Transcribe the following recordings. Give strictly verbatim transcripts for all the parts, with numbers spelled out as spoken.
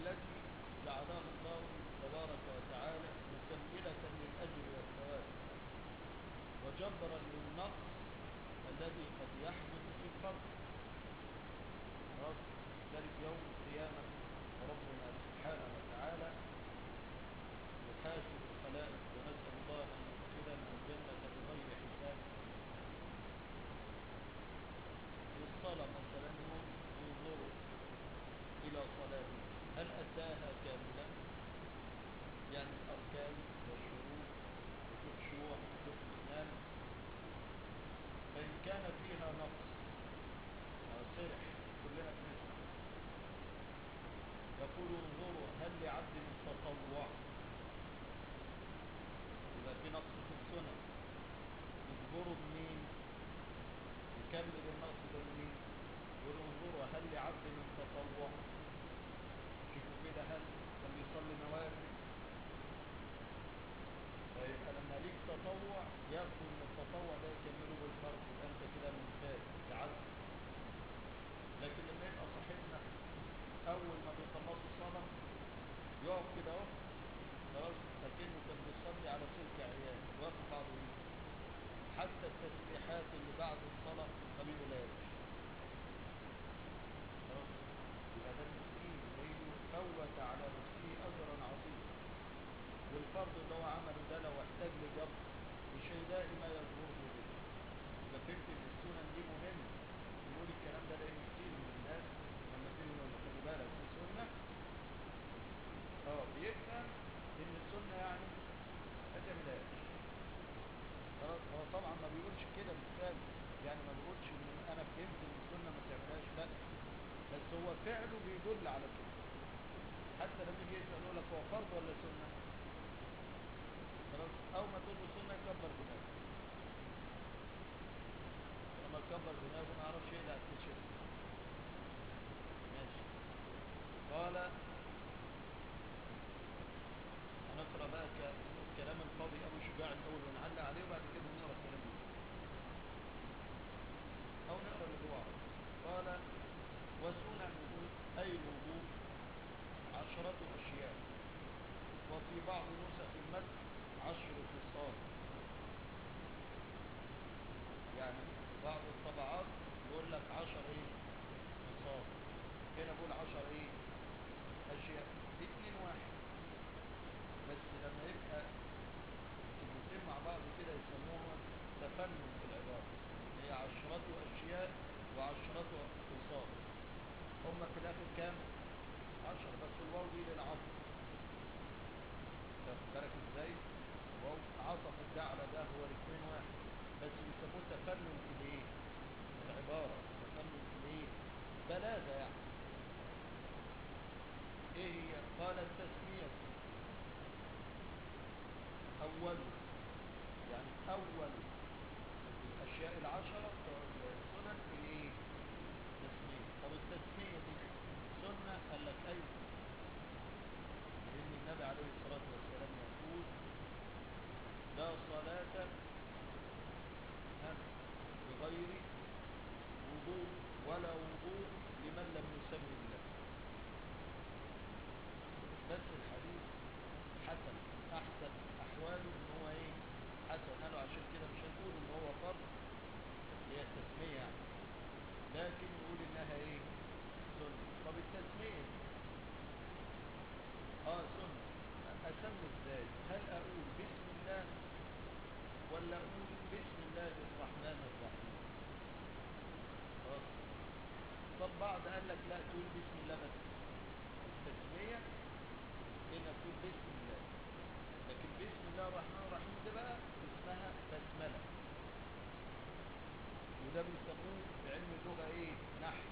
التي جعلها الله تبارك وتعالى مكملة للأجر والثواب وجبرا للنقص الذي قد يحدث في الفرد. خلاص، ذلك يوم القيامة ربنا سبحانه وتعالى يحاسب الخلائق، ونسأل الله أن يدخلنا الجنة بغير حساب. في الصلاة مثلا ينظروا إلى صلاته هل أداها كاملة، يعني الأركان والشروط وخشوع واطمئنان، فإن كان فيها نقص سرح كلنا بنسمع يقول انظروا هل لعبد التطوع، يبقى في نقص في السنن، يجبروا بمين؟ يكمل النقص ده بمين؟ يقولوا انظروا هل لعبد التطوع، شوفوا كده هل كان بيصلي نوافل، فيبقى لما ليك تطوع ياخدوا من التطوع ده يكملوا بالفرض، يبقى انت كده ممتاز تعدي. لكن لما يبقى صاحبنا اول ما بيخلصوا صلاه يقف كده اهو خلاص لكنه كان بيصلي على سلك عيال واقف بعضه ايه، حتى التسبيحات اللي بعد الصلاه ما بيقولهاش خلاص، يبقى ده مسكين فوت على نفسه اجرا عظيما. والفرض اللي هو عمله ده لو احتاج لجبر مش هيلاقي ما يجبره به. يبقى فهمت ان السنن دي مهمه، يقول الكلام ده لان كتير من الناس لما تيجي يقول له خلي بالك دي سنه، اه بيفهم ان السنه يعني ما تعملهاش خلاص. هو طبعا ما بيقولش كده بالفعل، يعني ما بيقولش ان انا فهمت ان السنه ما تعملهاش، لا، بس هو فعله بيدل على كده. حتى لما يجي يسال يقول لك هو فرض ولا سنه، خلاص اول ما تقول له سنه يكبر دماغه، لما يكبر دماغه ما يعرفش يقلع التيشيرت. ماشي. قال هنقرا بقى كلام القاضي ابو شجاع الاول ونعلق عليه وبعد كده نقرا الكلام ده او نقرا اللي جوه. قال وسننه اي الوضوء عشرة اشياء، وفي بعض نسخ المتن عشر خصال، يعني بعض الطبعات يقول لك عشر ايه خصال، هنا بقول عشر ايه اشياء، اتنين واحد بس. لما يبقى كلمتين مع بعض كده يسموها تفنن في العبارة، هي عشرة اشياء وعشرة خصال، هم في الاخر كام؟ عشر، بس الواو دي للعطف، تاخد بالك ازاي؟ واو عطفت ده على ده، هو الاثنين واحد بس بيسموه تفنن في الايه؟ في العبارة، تفنن في الايه؟ بلاغة يعني. ايه هي؟ قال التسمية اول، يعني اول الاشياء العشرة بتوع السنن الايه؟ التسمية. طب التسمية دي سنة؟ قال لك ايوه، لان النبي عليه الصلاة والسلام يقول لا صلاة بغير وضوء ولا وضوء لمن لم يسمي الله. بس الحديث حسن، احسن احواله ان هو ايه؟ حسن. قالوا عشان كده مش هنقول ان هو فرض، هي التسمية يعني، لكن نقول انها ايه؟ سنة. طب التسمية دي اه سنة، اسمي ازاي؟ هل اقول بسم الله ولا اقول بسم الله الرحمن الرحيم؟ خلاص. طب بعض قال لك لا تقول بسم الله بس، التسمية هنا تقول بسم الله، لكن بسم الله الرحمن الرحيم ده بقى اسمها بسملة، وده بيسموه في علم اللغة ايه؟ نحو،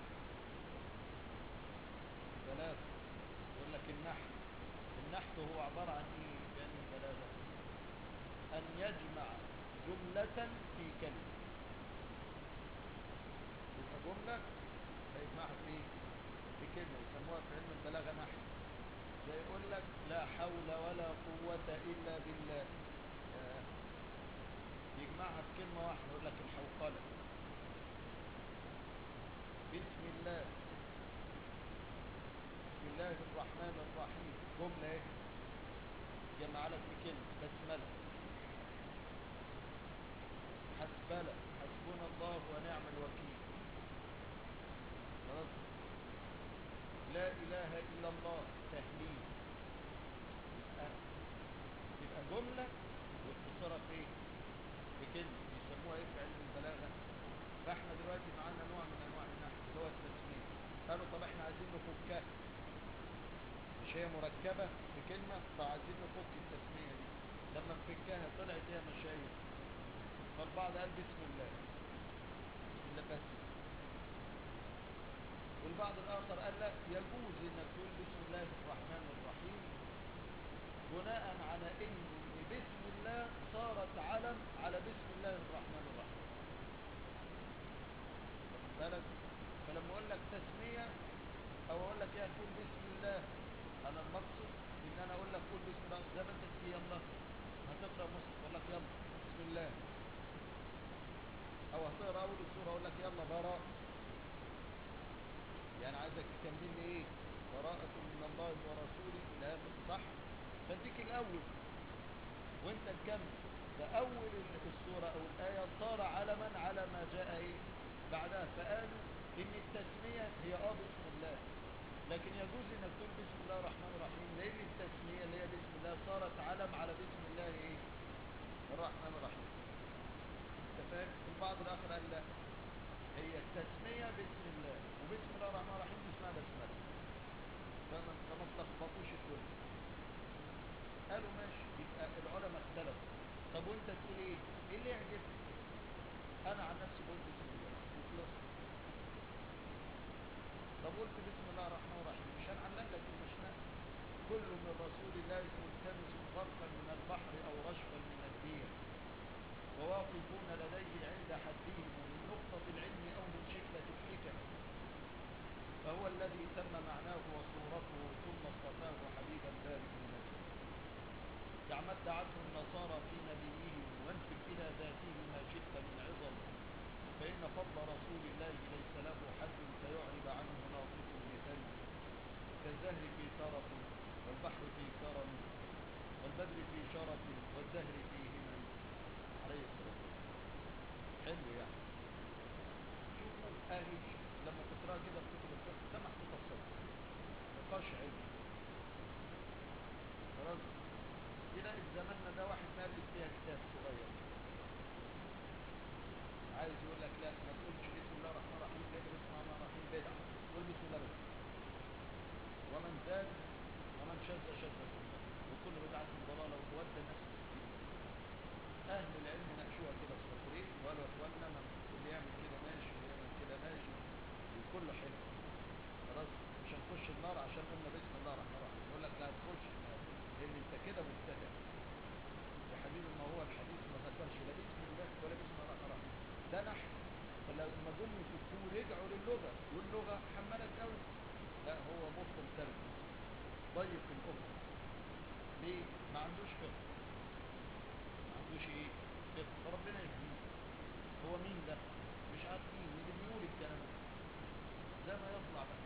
بلاغة. يقول لك النحو، النحو هو عبارة عن ايه في علم البلاغة؟ ان يجمع جملة في كلمة، يبقى جملة هيجمعها في ايه؟ في كلمة، يسموها في علم البلاغة نحو. زي يقول لك لا حول ولا قوة إلا بالله، يجمعها في كلمة واحدة، يقول لك الحوقلة. بسم الله بسم الله الرحمن الرحيم جملة ايه؟ جمع لك في كلمة بسملة. حسبلة حسبنا الله ونعم الوكيل. خلاص. لا إله إلا الله تهليل. يبقى يبقى جملة واختصارها في ايه؟ في كلمة بيسموها ايه في علم البلاغة؟ فاحنا دلوقتي معانا نوع من انواع النحو اللي هو التسمية. قالوا طب احنا عايزين نفكها، مش هي مركبة في كلمة، فعايزين نفك التسمية دي. لما نفكها طلعت ايه يا مشايخ؟ فالبعض قال بسم الله، بسم الله بس. والبعض الآخر قال لا، يجوز انك تقول بسم الله الرحمن الرحيم بناء على ان بسم الله صارت علم على بسم الله الرحمن الرحيم. واخد بالك؟ فلما اقول لك تسمية او اقول لك ايه تقول بسم الله، انا المقصد ان انا اقول لك قول بسم الله زي ما انت تيجي يلا هتقرا مصحف اقول لك يلا بسم الله، او هتقرا اول السوره اقول لك يلا براء، يعني عايزك تكمل لي ايه؟ براءة من الله ورسوله الى اخر، صح؟ فاديك الاول وانت تكمل. فاول السوره او الايه صار علما على ما جاء ايه بعدها. فقالوا ان التسميه هي اه بسم الله، لكن يجوز انك تقول بسم الله الرحمن الرحيم لان التسميه اللي هي بسم الله صارت علم على بسم الله ايه الرحمن الرحيم. انت فاهم؟ البعض الاخر قال لا، هي التسميه بسم الله وبسم الله الرحمن الرحيم دي اسمها بسمله، فما فما تلخبطوش الدنيا. قالوا ماشي، يبقى العلماء اختلفوا. طب وانت تقول ايه؟ ايه اللي يعجبك؟ انا عن نفسي بقول بسم الله وخلصت. طب قلت بسم الله الرحمن الرحيم مش هنعلق لك المشنقه. كل من رسول الله ملتمس غرفا من البحر او رشفا من الدير، وواقفون لديه عند حدهم من نقطة العلم او من شدة الحكم، فهو الذي تم معناه وصورته ثم اصطفاه حبيبا ذلك المجد. دعمت دعته النصارى في نبيهم وانسب الى ذاته ما شئت من عظم، فان فضل رسول الله ليس له حد فيعرب عنه ناطق بفم، كالزهر في ترف والبحر في كرم والبدر في شرف والدهر في همم عليه الصلاة والسلام. حلو يعني. شوفوا اهي دي لما تقرأ كده في كتب الفقه ده محطوط السطر نقاش علمي. خلاص. تلاقي في زماننا ده واحد مؤلف فيها كتاب صغير عايز يقول لك لا ما تقولش بسم الله الرحمن الرحيم لان بسم الله الرحمن الرحيم بدعه، قول بسم الله بس. ومن زاد ومن شذ شذ في النار وكل بدعه ضلاله وودى الناس في ستين. اهل العلم ناقشوها كده في سطرين وقالوا يا اخوانا من اللي يعمل كده ماشي واللي يعمل كده ماشي وكله حلو. خلاص. مش هنخش النار عشان قلنا بسم الله الرحمن الرحيم، يقول لك لا تخش النار لان انت كده مبتدع. يا حبيبي ما هو الحديث ما ذكرش لا بسم الله ولا بسم الله الرحمن الرحيم، ده نحو. فلما جم يفكوه رجعوا للغه واللغه حملت قوي. لا هو مفهوم ترجمه ضيق الافق. ليه؟ ما عندوش فقه، ما عندوش ايه؟ فقه. فربنا يهديه. هو مين ده؟ مش عارفين اللي بيقول الكلام ده زي ما يطلع بقى.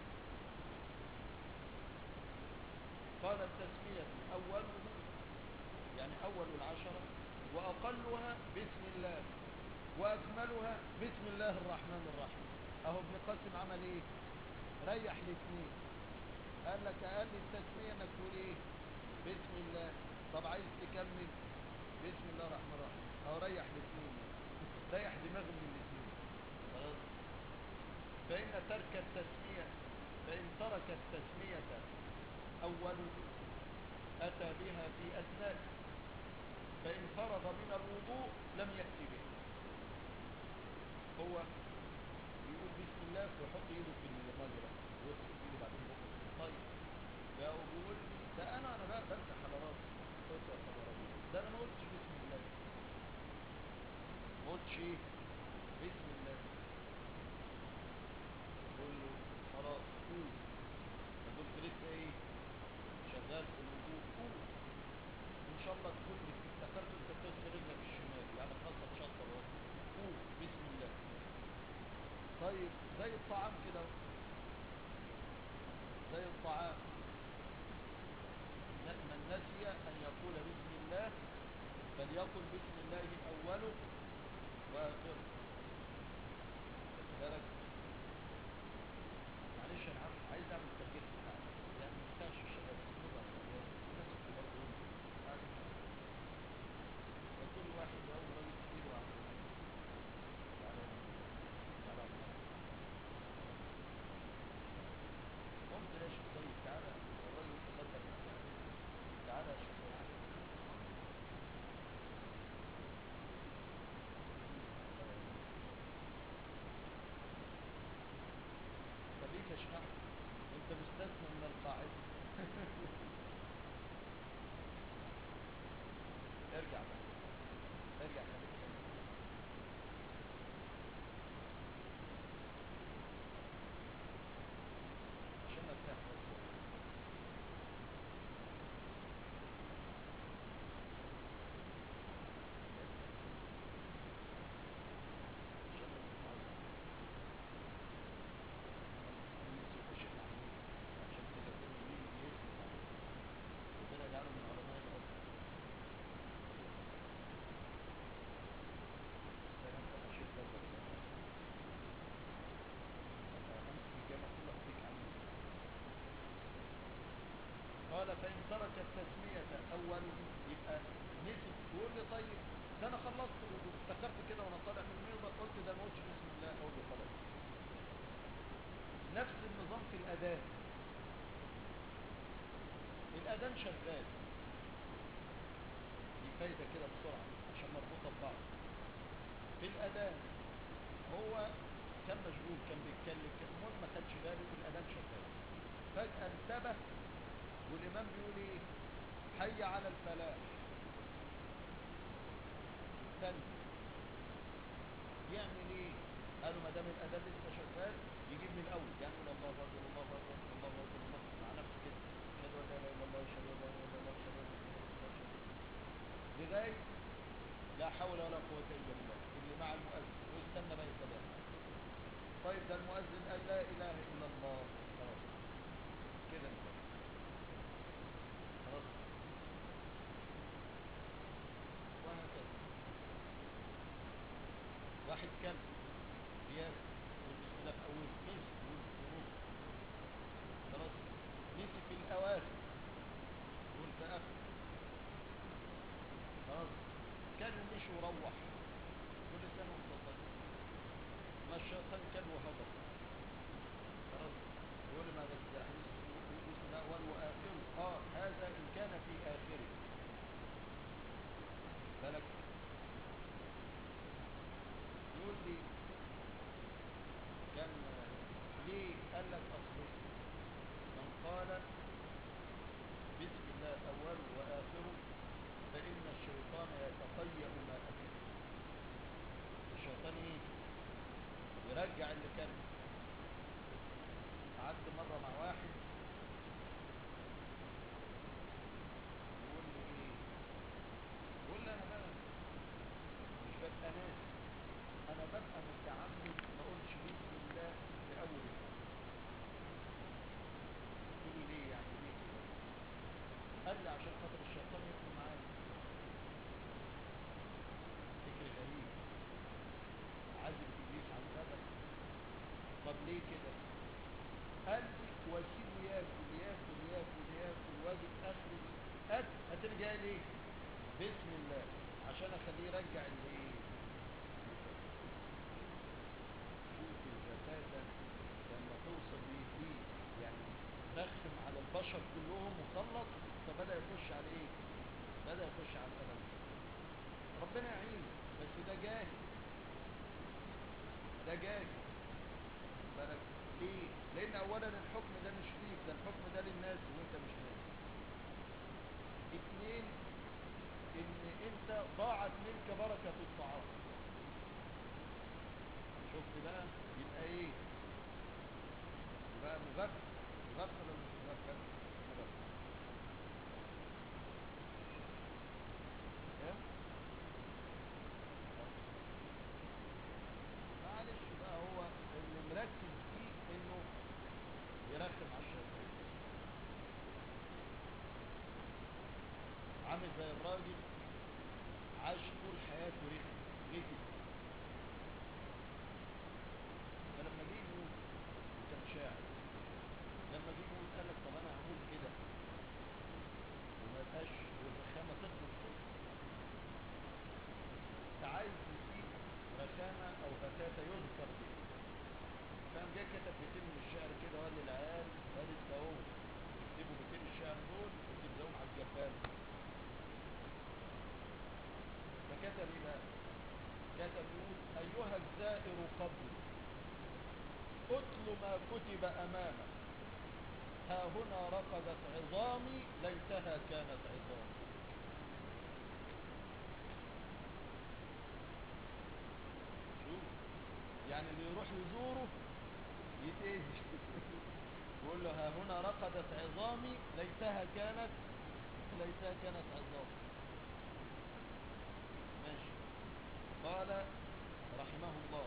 قال التسمية أوله يعني أول العشرة وأقلها بسم الله وأكملها بسم الله الرحمن الرحيم. أهو ابن قاسم عمل إيه؟ ريح الاثنين. قال لك أقل التسمية إنك تقول إيه؟ بسم الله. طب عايز تكمل بسم الله الرحمن الرحيم، أهو ريح الاثنين، ريح دماغه من الاثنين. خلاص. فإن ترك التسمية فإن ترك التسمية أول أتى بها في أثناء، فإن فرغ من الوضوء لم يأتي به. هو يقول بسم الله ويحط ايده في الميه بس ويغسل ايده بعدين بقه. طيب ده بيقول لي ده انا انا بقى بمسح على راسي. قلت يا خبر ابيض ده انا ما قلتش بسم الله، ما قلتش ايه بسم الله. قول له خلاص قول. ما قلت لسه ايه شغال في الوضوء، قول. ان شاء الله تكون افتكرت انت بتغسل رجلك الشمال يعني خلاص هتشطر اهو، قول بسم الله. طيب زي الطعام كده، زي الطعام يقل بسم الله أوله وآخره. بالك؟ معلش أنا عارف عايز أعمل تغيير في القعدة، يعني ما ينفعش الشباب يسمعوا الكلام والناس الكبار دول قاعدين وكل واحد يقول راجل كبير وعامل تعالى تعالى قمت يا شيخ طيب تعالى الراجل تصدق تعالى يا شيخ خليك يا شيخ أحمد أنت مستثنى من القاعدة. ارجع بقى ارجع خليك عشان ارتاح بس عشان يمسكوا شيخ محمود عشان كده كله مين يسند عليه ربنا يجعله من علماء الارض. السلام انا شيخ بدر امسك الجامعه كلها اديك عنه. قال فإن ترك التسمية أوله يبقى نسي يقول لي طيب ده أنا خلصت وافتكرت كده وأنا طالع من الميضة قلت ده ما قلتش بسم الله أقول له خلاص. نفس النظام في الأذان. الأذان شغال دي فايدة كده بسرعة عشان مربوطة ببعض. في الأذان هو كان مشغول كان بيتكلم كان المهم ما خدش باله والأذان شغال فجأة انتبه والإمام بيقول إيه حي على الفلاح استنى يعمل إيه؟ قالوا ما دام الأذان لسه شغال يجيب من الأول يعني يقول الله أكبر الله أكبر الله أكبر الله مع نفسه كده أشهد أن لا إله إلا الله أشهد أن لا إله إلا الله أشهد أن محمدا رسول الله لغاية لا حول ولا قوة إلا بالله اللي مع المؤذن ويستنى بقى الكلام. طيب ده المؤذن قال لا إله إلا الله خلاص كده انت خلاص وهكذا. واحد كم بياكل بسم الله في أول نسي يقول في نص خلاص نسي في الأواخر يقول في آخر خلاص كان ومشي وروح كل سنة وانت طيب ما الشيطان كان وهبط خلاص يقول ما بس ده حديث بسم الله أول وآخره اه هذا إن كان في آخره بالك يقول لي كان ليه قال لك أصل من قال بسم الله أوله وآخره فإن الشيطان يتطيأ ما أكل. الشيطان إيه يرجع اللي كان. قعدت مرة مع واحد يقول لي إيه يقول لي أنا بقى مش ببقى ناسي أنا ببقى متعمد ما أقولش بسم الله في أول الأمر. قلت له ليه يعني ليه كده؟ قال لي عشان خاطر الشيطان يدخل معايا. فكر غريب عازم إبليس عن بدر. طب ليه كده؟ قال لي واسيبه ياكل ياكل ياكل ياكل واجب اخر الاكل هترجع ليه؟ بسم الله عشان اخليه يرجع الايه؟ شوف الغتاتة لما توصل ليه دي يعني رخم على البشر كلهم وخلص فبدأ يخش على ايه؟ بدأ يخش على الألم. ربنا يعينه بس ده جاهل ده جاهل بالك ليه؟ لأن أولا الحكم ده مش ليك ده الحكم ده للناس وأنت مش ناس. اتنين إن أنت ضاعت منك بركة الطعام. شفت بقى يبقى إيه؟ يبقى مغفل مغفل ولا مش مغفل؟ مغفل. إيه؟ معلش بقى هو اللي مركز فيه إنه يرخم على الشيطان. عامل زي الراجل عاش طول حياته رخم غتت، فلما جه يموت وكان شاعر، لما جه يموت قال لك طب انا هموت كده وما يبقاش والرخامه تخلص كده، فعايز يسيب رخامه او غتاتة يذكر بها، فقام جاي كتب بيتين من الشعر كده وقال للعيال ادي اهو اكتبوا بيتين الشعر دول وتلزقوهم على الجبال. فكتب ايه بقى؟ كتب يقول ايها الزائر قبل اتل ما كتب امامك، ها هنا رقدت عظامي ليتها كانت عظامي. شوف يعني اللي يروح يزوره يتأذي يقول له ها هنا رقدت عظامي ليتها كانت ليتها كانت عظامي. ماشي. قال رحمه الله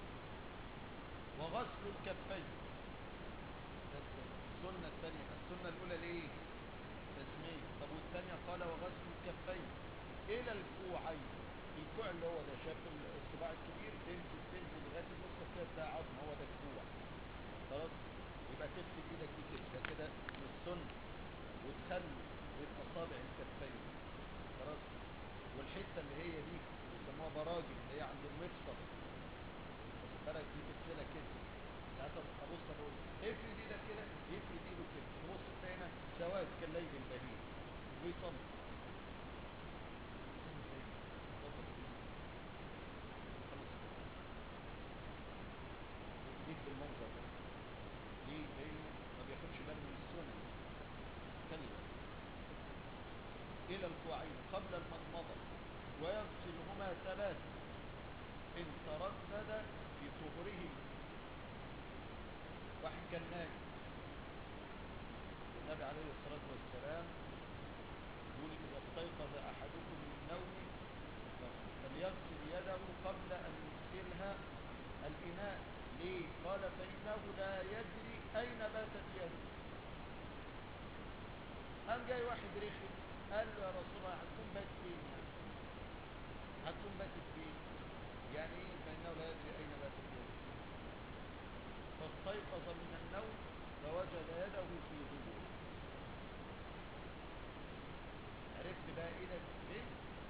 وغسل الكفين، بس السنة الثانية، السنة الأولى ليه؟ تسمية. طب والثانية قال وغسل الكفين إلى الكوعين، الكوع اللي هو ده شاف الصباع الكبير تنزل تنزل لغاية النص كده تلاقي عظم، هو ده الكوع. خلاص يبقى تغسل ايدك دي كده، ده كده من السنة، وتخلي بين أصابع الكفين. خلاص. والحتة اللي هي دي بيسموها براجل اللي هي عند المفصل، واخد بالك، دي تغسلها كده. ساعات ابص اقول افرد ايدك كده، يفرد ايده كده، تبص تلاقي هنا سواد كالليل البهيم ويصلي. انسان زي ظبط ايده خلاص ايديك بالمنظر ده. ليه؟ لانه ما بياخدش باله من السنن. خلي بالك. الى الكوعين قبل المضمضه ويغسلهما ثلاثه ان تردد في طهورهما. واحد كان نايم، النبي عليه الصلاة والسلام يقول إذا استيقظ أحدكم من نومه فليغسل يده قبل أن يدخلها الإناء. ليه؟ قال فإنه لا يدري أين باتت يده. قام جاي واحد رخم قال له يا رسول الله هتكون بات فين يعني؟ هتكون باتت فين؟ يعني ايه فإنه لا يدري أين باتت يده؟ فاستيقظ من النوم فوجد يده في دبره. عرفت بقى ايدك فين؟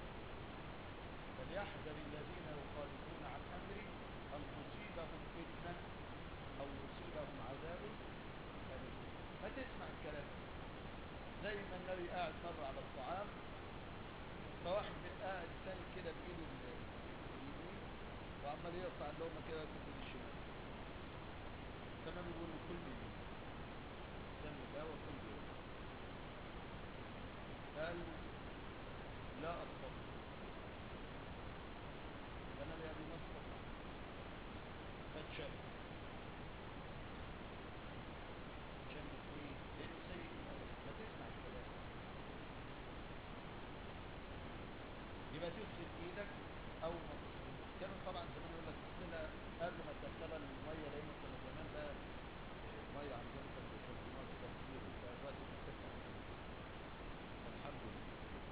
فليحذر الذين يخالفون عن امري ان تصيبهم فتنه او يصيبهم عذاب أليم. ما تسمع الكلام زي ما النبي قاعد مره على الطعام، فواحد قاعد ساند كده بايده اليمين وعمال يقطع اللقمه كده ياكل بايده الشمال، فالنبي بيقول له كل بيمين، سم ده وكل بيمين. قال لا استطيع، فالنبي قال له ما استطاع، فاتشل. شمت ايه؟ لانه سيء الادب. ما تسمع الكلام، يبقى تغسل ايدك او ما تغسلها. كانوا طبعا زمان يقول لك تغسلها قبل ما تدخلها الميه، لان كنا زمان بقى الميه عندهم كانوا بيستخدموها في التغسيل وبتاع، دلوقتي بنغسلها الحمد لله.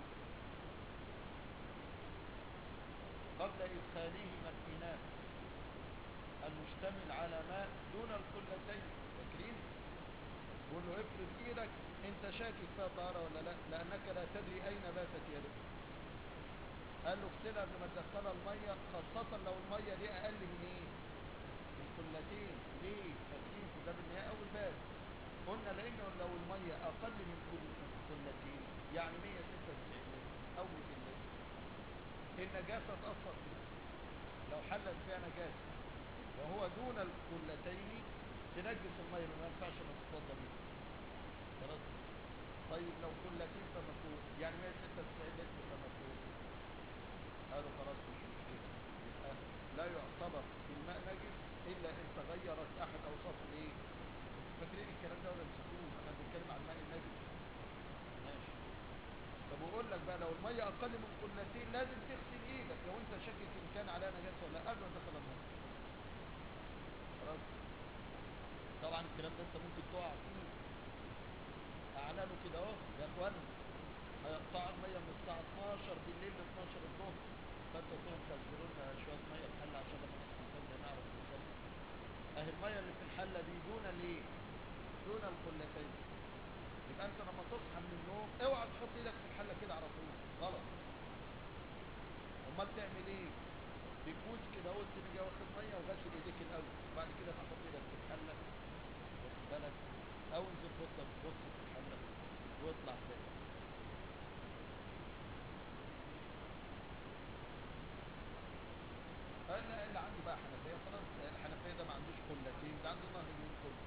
قبل ادخالهما الاناء المشتمل على ماء دون القلتين. فاكرين؟ بقول له افرد ايدك انت شاكك فيها طهاره ولا لا، لانك لا تدري اين باتت يدك. قال له اغسلها قبل ما تدخلها الميه، خاصه لو الميه دي اقل من ايه؟ من قلتين. ليه؟ فاكرين في باب النهايه اول باب قلنا لانه لو الميه اقل من قلتين يعني مية وستة وتسعين لتر او مئتين لتر، النجاسه تاثر فيها. لو حلت فيها نجاسه وهو دون القلتين تنجس الميه، ما ينفعش انك تتوضا بيها. خلاص. طيب لو قلتين فما فوق يعني مية وستة وتسعين لتر فما فوق، قالوا خلاص مش مشكله، يبقى لا يعتبر الماء نجس الا ان تغيرت احد اوصاف الايه؟ فاكرين الكلام ده ولا نسيتوه؟ احنا بنتكلم عن الماء النجس. ماشي. طب واقول لك بقى لو الميه اقل من قلتين لازم تغسل ايدك لو انت شاكك ان كان عليها نجاسه ولا لا قبل ما تدخل الميه. خلاص. طبعا الكلام ده انت ممكن تقع فيه، اعلانه كده اهو يا اخوانا هيقطعوا الميه من الساعة اتناشر بالليل ل اتناشر الظهر، فانت تقول لهم خزنوا لنا شوية مية في حلة عشان لما نصحى الفجر نعرف نصلي. اهي المية اللي في الحلة دي دون الايه؟ دون القلتين. يبقى انت لما تصحى من النوم اوعى تحط ايدك في الحلة كده على طول، غلط. امال تعمل ايه؟ بكوز كده قلت تيجي واخد ميه وغسل ايديك الاول، وبعد كده تحط ايدك في الحله، واخد بالك، او انزل بص بص في الحله واطلع تاني. انا اللي عندي بقى حنفيه خلاص، الحنفيه ده ما عندوش قلتين، ده عنده نهر النيل كله.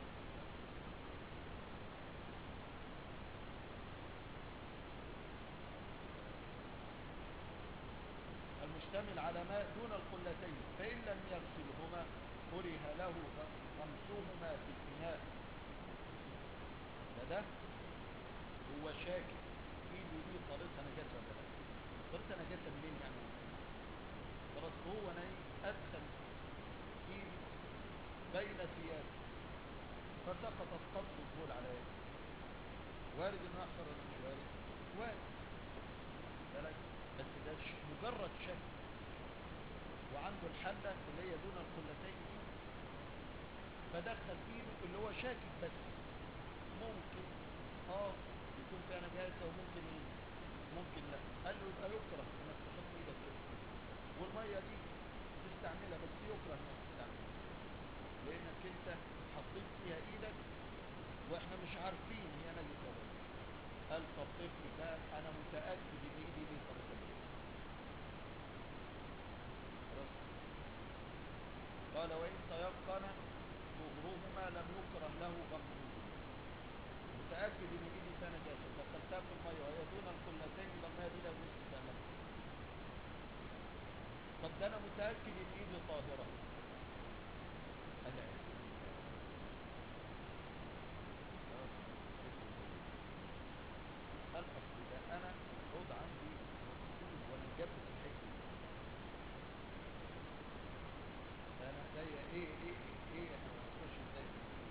المشتمل على ماء دون القلتين، فإن لم يغسلهما كره له غمسهما في الإناء. ده ده هو شاكك ايده دي طارتها نجاسة ولا لا؟ طارتها نجاسة منين يعني؟ خلاص هو نايم أدخل ايدي بين ثيابه فسقطت قطرة بول على يده، وارد انه يحصل ولا مش وارد؟ وارد. بالك، بس ده مجرد شك، وعنده الحلة اللي هي دون القلتين دي، فدخل ايده اللي هو شاكك بس ممكن اه يكون فيها نجاسة وممكن ايه ممكن لا. قال له يبقى يكره انك تحط ايدك كده، والمية دي تستعملها، بس يكره انك تستعملها لانك انت حطيت فيها ايدك واحنا مش عارفين هي نجسة ولا لا. قال فالطفل ده انا متأكد ان ايدي دي طريقة نجاسة. خلاص. قال وان تيقن طهرهما لم يكره له غمسهما. متأكد ان ايدي فيها نجاسة ودخلتها في المية وهي دون القلتين، يبقى المية دي لا يجوز استعمالها. طب ده انا متأكد ان ايدي طاهرة، العلم قال اصل ده انا الحوض عندي مغسول وانا مجبس الحته، انا ايديا ايه ايه ايه احنا هنخش ازاي؟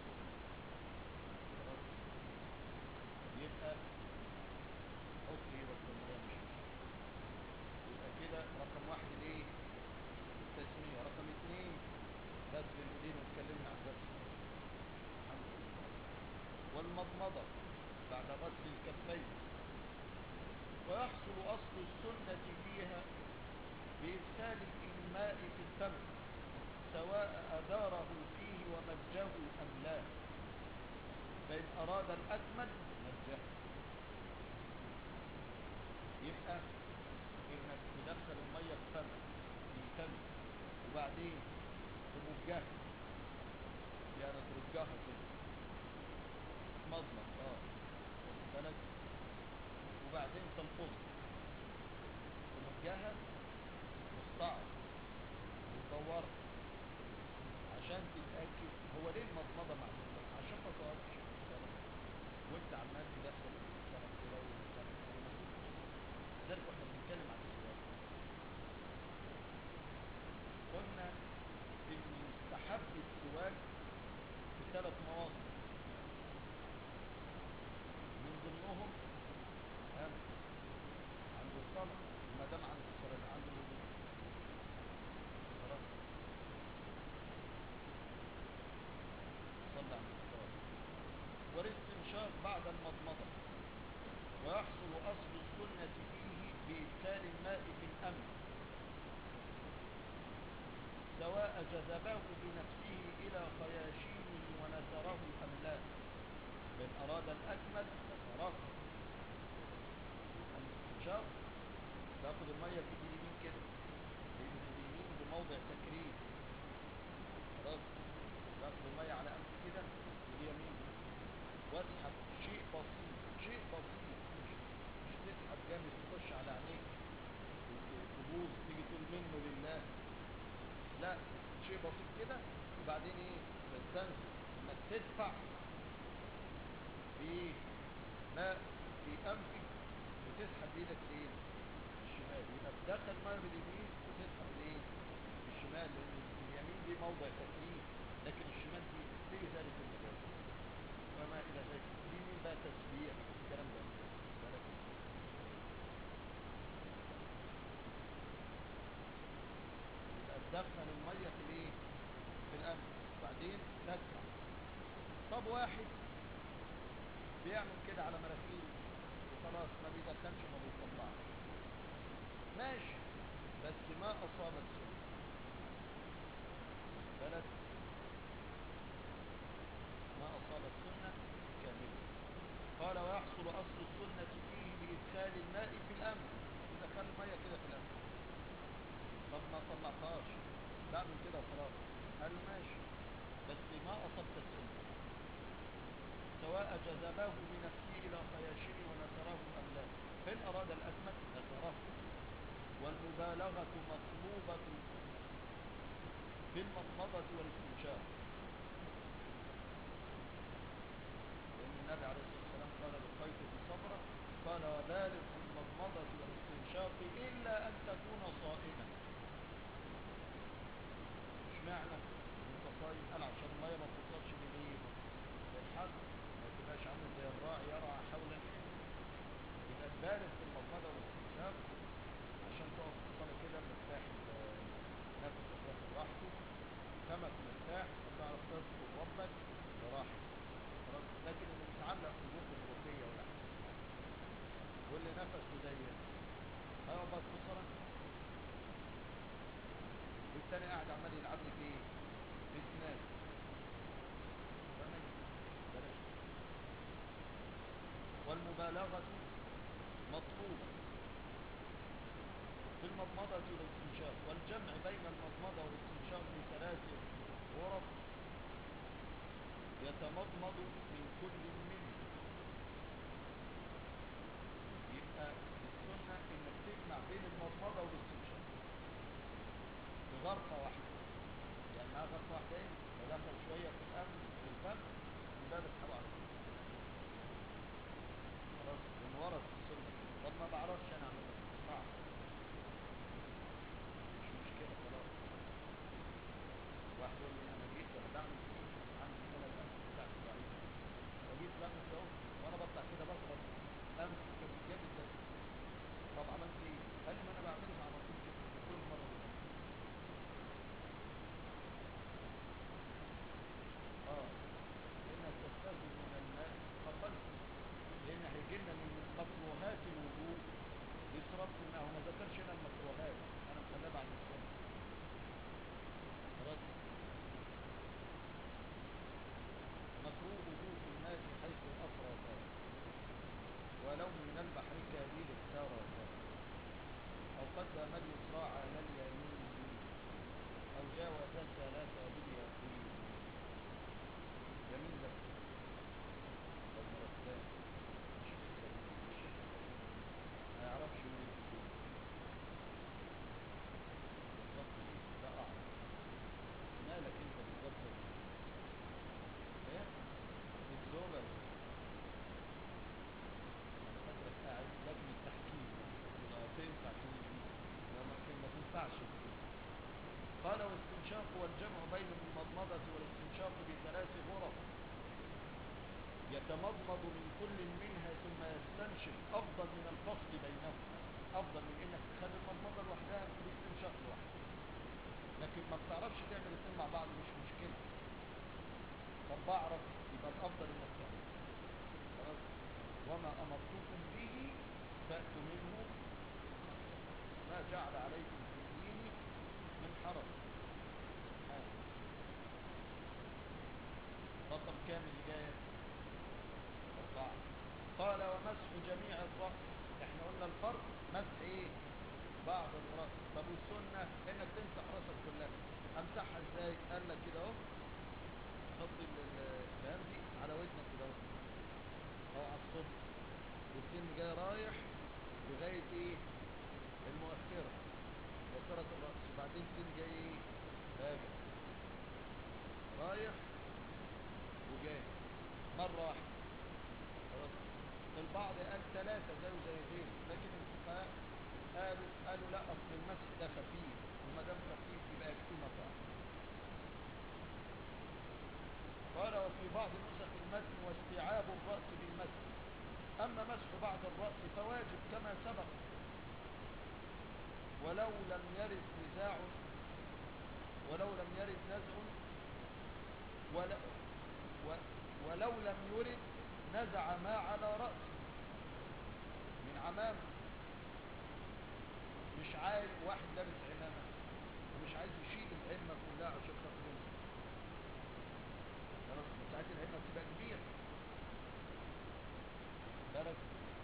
خلاص. يبقى حط ايدك في الميه مش مشكله. يبقى كده رقم واحد الايه؟ التسميه. رقم اثنين غسل الايدين، واتكلمنا عن غسل الايدين الحمد لله. والمضمضه بعد غسل الكفين. ويحصل اصل السنه فيها بإدخال الماء في الفم سواء أداره فيه ومجه أم لا، فإن أراد الأكمل مجه. يبقى إنك تدخل المية في فمك في فمك وبعدين تمجها، يعني ترجها كده تمضمض اه واخد بالك، وبعدين تلفظها تمجها مستعر وتدورها عشان تتأكد. هو ليه المضمضة معمولة؟ عشان ما تقفش وانت عمال تدخل لسانك كده ولسانك كده ما تقفش. لذلك واحنا بنتكلم عن السواك قلنا ان يستحب السواك في ثلاث مواضع، من ضمنهم ها عند الصلاة، وما دام عند الصلاة عند الوضوء. خلاص صلى على النبي. والاستنشاق بعد المضمضة. ويحصل أصل السنة فيه بإدخال الماء في الأنف سواء جذبه بنفسه إلى خياشيمه ونثره أم لا، بل أراد الأكمل نثره. الاستنشاق تاخد المية في اليمين كده، لأن اليمين بموضع تكريم. خلاص تاخد المية على أنف كده واليمين، واسحب شيء بسيط شيء بسيط، مش مش تسحب جامد تخش على عينيك تبوظ تيجي تقول منه لله، لا شيء بسيط كده. وبعدين ايه؟ تستنزف انك تدفع بايه؟ ماء في انفك وتسحب بايدك ايه؟ الشمال. يبقى تدخل ماء باليمين وتسحب الايه؟ بالشمال، لان اليمين دي موضع تكليف، لكن الشمال دي فيه ذلك النجاسه وما الى ذلك. اليمين بقى تسبيح والكلام ده بالك. أصاب السنة بلد ما أصاب السنة كاملة. قال ويحصل أصل السنة فيه بإدخال الماء في الأنف، إدخال المية كده في الأنف. طب ما طلعتهاش، بعمل كده وخلاص. قال له ماشي، بس ما أصبت السنة، سواء جذباه بنفسه إلى خياشيم ونثره أم لا. فإن أراد الأثمن نثره. والمبالغة مطلوبة في المضمضة والاستنشاق، لأن النبي عليه الصلاة والسلام قال لقيس بن صبرة قال وبالغ في المضمضة والاستنشاق إلا أن تكون صائما. اشمعنى انت صايم؟ قال عشان الميه ما توصلش للايه؟ للحلق، ما تبقاش عامل زي الراعي يرعى حول الحمى. يبقى تبالغ في المضمضه والاستنشاق عشان تقف في الصلاه كده مرتاح، نفسك واخد راحته، فمك مرتاح، فتعرف تذكر ربك براحه. خلاص. لكن اللي متعلق في بق الملوخيه ولا حاجه، واللي نفسه ضيق هيقعد في الصلاه، والتاني قاعد عمال يلعب لي في ايه؟ في اسنانه. بلاش. والمبالغة مطلوبة في المضمضة والاستنشاق، والجمع بين المضمضة والاستنشاق بثلاث غرف يتمضمض من كل منه. يبقى السنة انك تجمع بين المضمضة والاستنشاق في غرفة واحدة، يعني معاه غرفة واحدة ايه؟ ودخل شوية في الأنف في الفم يبالغ طبعا. خلاص. من ورد في السنة. طب ما بعرفش انا اعملها صعب، مش مشكلة خلاص. واحد يقول لي انا جيت وانا بعمل كده عندي انا الانف بتاعتي ضعيفة، فجيت بعمل كده وانا بطلع كده بخبط انف كده جامد ده. طب عملت ايه؟ قال لي ما انا بعملها على طول كده كل مرة بقى. اه لانك تستخدم من الماء قبلت، لان هيجي لنا من مكروهات الوضوء بصرف الماء، وما ذكرش هنا المكروهات، انا مخليها بعد السنة. خلاص. مكروه وجود الماء حيث أفرط ولو من البحر كامل افترض، أو قدم اليسرى على اليمين، أو جاوز الثلاثة باليقين. يمين بس لو مرتان مش لسه الشيخ ما يعرفش يقول الدين بالظبط ايه، لا أعرف. مالك أنت بالظبط ايه؟ الزوجة فاكرك قاعد لجنة تحكيم لا تنفع تقول دي، لكن ما تنفعش تقول. قال واستنشاق والجمع بين المضمضة والاستنشاق بثلاث غرف يتمضمض من كل منها ثم يستنشق أفضل من الفصل بينهما، أفضل من إنك تخلي المضمضة لوحدها والاستنشاق لوحده. لكن ما بتعرفش تعمل الاثنين مع بعض مش مشكلة. طب بعرف، يبقى الأفضل إنك تعمل. خلاص. وما أمرتكم به فأتوا منه ما جعل عليكم في الدين من حرج. سبحانه. رقم كامل جاية أربعة. قال ومسح جميع الرأس. احنا قلنا الفرق مسح ايه؟ بعض الرأس. طب والسنة انك تمسح رأسك كلها. امسحها ازاي؟ قال لك كده اهو، حط الكلام دي على ودنك كده اهو او على الصدر، والسن جاي رايح لغاية ايه؟ المؤخرة، مؤخرة الرأس، وبعدين سن جاي ايه؟ راجع رايح وجاي مرة واحدة. خلاص. البعض قال ثلاثة زيه زي غيره، لكن الفقهاء قالوا قالوا لا، اصل المسح ده خفيف، وما دام خفيف يبقى يكفي مرة واحدة. قال وفي بعض نسخ المتن واستيعاب الرأس بالمسح، أما مسح بعض الرأس فواجب كما سبق، ولو لم يرد نزاع ولو لم يرد نزع ولا و ولو لم يرد نزع ما على رأسه من عمامه. مش عارف واحد لابس عمامة مش عايز يشيل العلمة كلها عشان خاطر يمسح. خلاص ساعات العلمة بتبقى كبيرة بالك.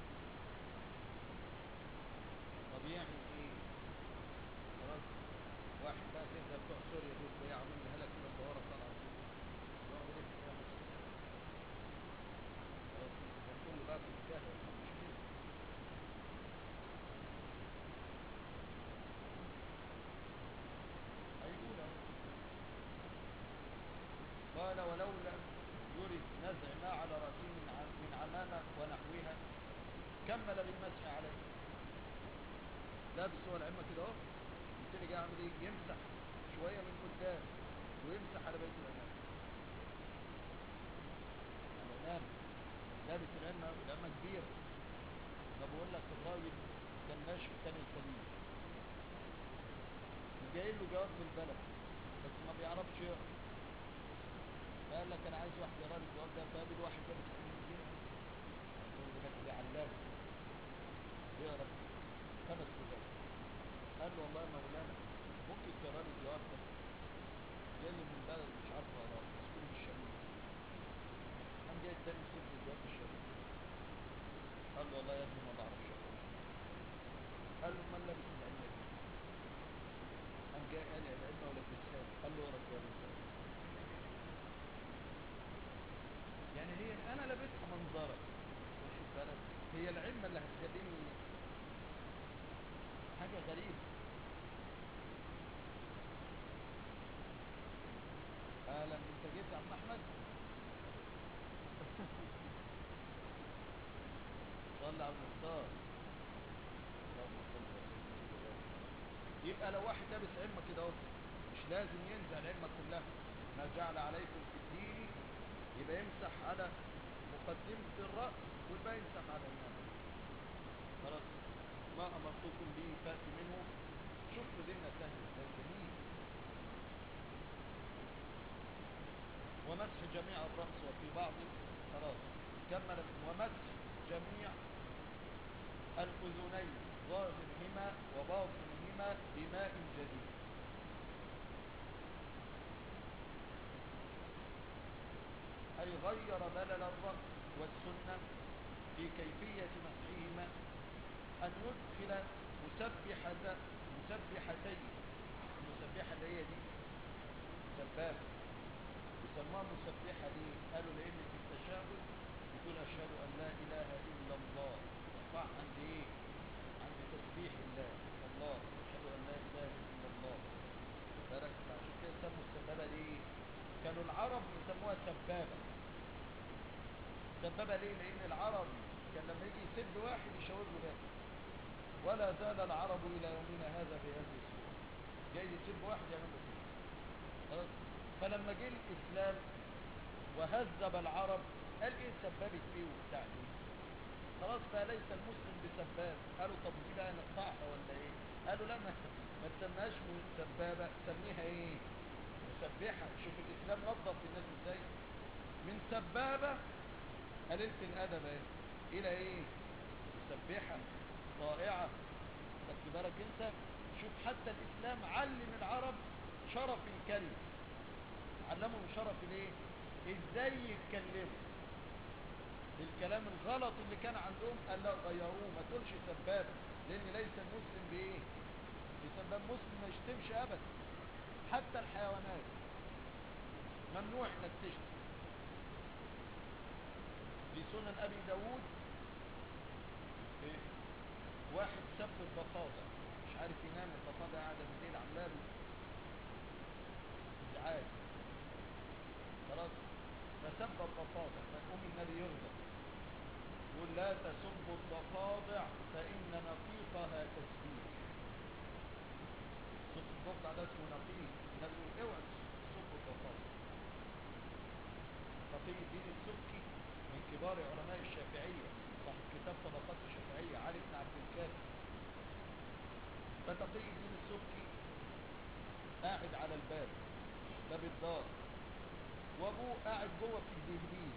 طب يعمل ايه؟ خلاص واحد بقى كده زي بتوع سوريا دول تلاقيه عامل لها لك كده مدوره طالعه كده يقعد يلف فيها نص ساعه. خلاص ده كله بقى في الجهل مش كده. هيقول اهو قال ولولا يرد نزع ما على راسه من ع- من عمامه ونحوها كمل بالمسح عليه. لابس هو العمه كده اهو يبتدي جاي عامل ايه؟ يمسح شويه من قدام ويمسح على بيت الامام. الامام لابس العمه والعمه كبيره. ما بقول لك الراجل كان ماشي في تاني الخليج وجاي له جواب من البلد بس ما بيعرفش يقرا. فقال لك انا عايز واحد يقرا لي الجواب ده. فقابل واحد لابس عمه كبيره يقول لك ده علام يقرا خمس لغات. قال له والله يا مولانا ممكن تقرا لي الجواب ده؟ جاي لي من بلد مش عارف اقراه مسكون بالشامي. قام جاي التاني مسك له الجواب بالشامي. قال له والله يا ابني ما بعرفش اقرا. قال له امال لابس العمه دي؟ قام جاي قال العلمه ولبسها له. قال له اقرا الجواب انت. يعني هي انا لابسها منظرك واخد بالك. هي العلمه اللي هتخليني حاجه غريبه. اهلا انت جيت يا عم احمد. صلي على المختار. اللهم صل وسلم وبارك. يبقى لو واحد لابس عمه كده اهو مش لازم ينزع العمه كلها. ما جعل عليكم في الدين يبقى يمسح على مقدمة الرأس والباقي يمسح على اليمين. خلاص ما أمرتكم به فأتوا منه. شفتوا ديننا سهل ازاي جميل. ومسح جميع الرأس وفي بعض خلاص كمل ومسح جميع الأذنين ظاهرهما وباطنهما بماء جديد. أي غير ملل الرأس. والسنة في كيفية مسحهما أن يدخل مسبحة مسبحتين. المسبحة اللي هي دي سبابة يسموها مسبحة ليه؟ قالوا لأن في التشهد يقول أشهد أن لا إله إلا الله يرفع عند إيه؟ عند تسبيح الله الله أشهد أن لا إله إلا الله. بالك عشان كده سموا السبابة ليه؟ كانوا العرب يسموها سبابة. سبابة ليه؟ لأن العرب كان لما يجي يسب واحد يشاور له ده. ولا زال العرب إلى يومنا هذا بهذه الصورة. جاي يسب واحد يعمل له كده. خلاص فلما جه الإسلام وهذب العرب قال إيه سبابة إيه وبتاع إيه؟ خلاص بقى ليس المسلم بسباب. قالوا طب دي بقى نقطعها ولا إيه؟ قالوا لا ما ما تسميهاش سبابة سميها إيه؟ مسبحة. شوف الإسلام نظف الناس إزاي؟ من سبابة قليلة الأدب إيه؟ إلى إيه؟ مسبحة طائعة. خدت بالك انت؟ شوف حتى الاسلام علم العرب شرف الكلمة. علمهم شرف الايه؟ ازاي يتكلموا. الكلام الغلط اللي كان عندهم قال لا غيروه. ما تقولش سبابة لان ليس المسلم بايه؟ بسباب. مسلم ما يشتمش ابدا. حتى الحيوانات ممنوع انك تشتم. في سنن ابي داود واحد سب الضفادع مش عارف ينام. الضفادع قاعده بالليل عامله له ازعاج. خلاص فسب الضفادع فيقوم النبي يغضب يقول لا تسبوا الضفادع فان نقيقها تسبيح. صوت الضفدع ده اسمه نقيق. النبي يقول اوعى تسبوا الضفادع. تقي الدين السبكي من كبار علماء الشافعيه صاحب كتاب طبقات الشافعيه علي بن عبد الكافي. فتقي الدين السبكي قاعد على الباب باب الدار وابوه قاعد جوه في الدهليز.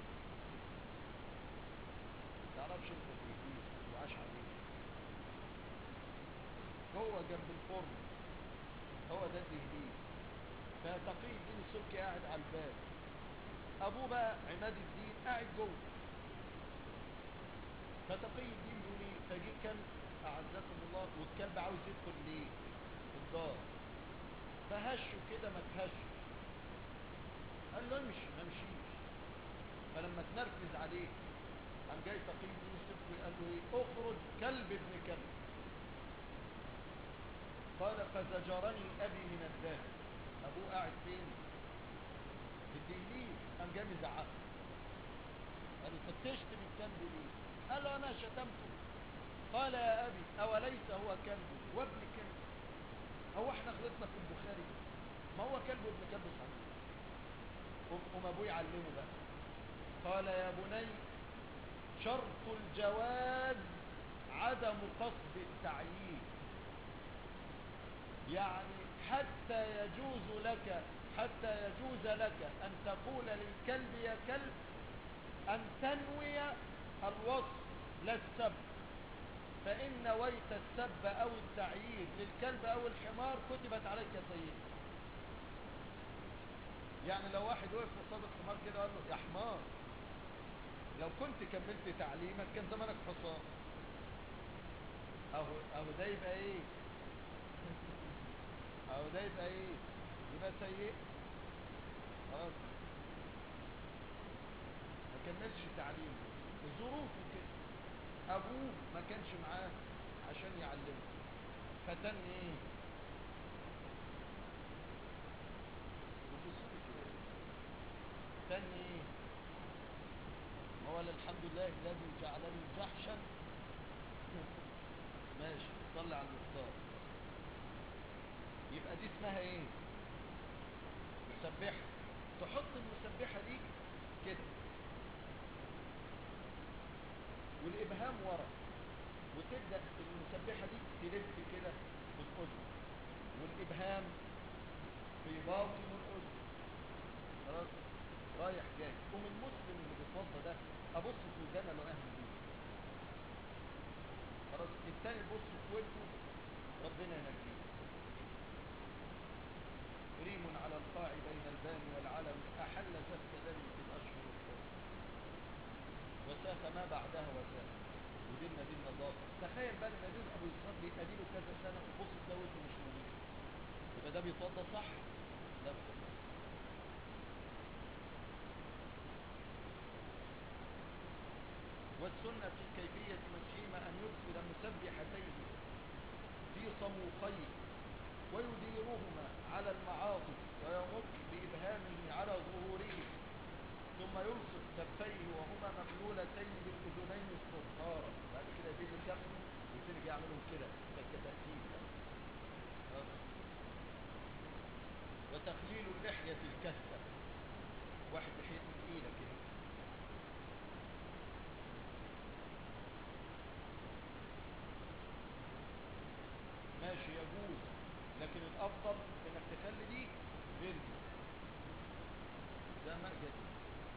ما تعرفش انت الدهليز وعاش عليه جوه جنب الفرن. هو ده الدهليز. فتقي الدين السبكي قاعد على الباب، ابوه بقى عماد الدين قاعد جوه. فتقي الدين بيقول ايه؟ فجه كلب اعزكم الله، والكلب عاوز يدخل ليه الدار، فهشه كده ما تهشه، قال له امشي، ما مشيش. فلما تنرفز عليه قام جاي تقي الدين السبكي قال له ايه؟ اخرج كلب ابن كلب. قال فزجرني ابي من الدهر. ابوه قاعد فين؟ في الدهليز. قام جاي مزعقه، قال له انت بتشتم الكلب ليه؟ قال له انا شتمته. قال يا ابي اوليس هو كلب وابن كلب؟ هو احنا غلطنا في البخاري؟ ما هو كلب وابن كلب صحيح. قوم ابوه يعلمه بقى، قال يا بني شرط الجواز عدم قصد التعيين. يعني حتى يجوز لك حتى يجوز لك أن تقول للكلب يا كلب، أن تنوي الوصف لا السب. فإن نويت السب أو التعيين للكلب أو الحمار كتبت عليك سيئة. يعني لو واحد وقف قصاد الحمار كده قال له يا حمار، لو كنت كملت تعليمك كان زمانك حصان. اهو اهو ده يبقى ايه؟ اهو ده يبقى ايه؟ يبقى سيء. خلاص ما كملش تعليمه، ظروفه كده، ابوه ما كانش معاه عشان يعلمه، فتن ايه؟ بتبصوا كده تن ايه؟ ما هو الحمد لله الذي جعلني جحشا. ماشي، صلي على المختار. يبقى دي اسمها ايه؟ مسبحة. تحط المسبحة دي كده والإبهام ورا، وتبدأ المسبحة دي تلف كده في الأذن، والإبهام في باطن الأذن. خلاص رايح جاي. قوم المسلم اللي بيتوضى ده أبص في ودانا لو أهل بيه. خلاص التاني يبص في ودنه ربنا ينجيه. ريم على القاع بين البان والعلم، أحل ذات كلام في الأشهر الحرم، وساق ما بعدها وساق. ودينا دي النظافة. تخيل بقى لما يبقى بيصلي اديله كذا سنة وبص تلاقي ودنه مش نظيف، يبقى ده بيتوضى صح؟ لا بيتوضى صح. والسنة في كيفية مسحهما أن يدخل مسبحتيه في صموخيه ويديرهما على المعاطف ويمط بإبهامه على ظهوره، ثم يلصق كفيه وهما مبلولتين بالأذنين استظهارا. بعد كده يبل كفه وترجع يعملهم كده كتأكيد. وتخليل اللحية الكثة، واحد لحيته تقيلة كده. ماشي يجوز، لكن الأفضل إنك تخلي دي غير دي. ده ماء جديد.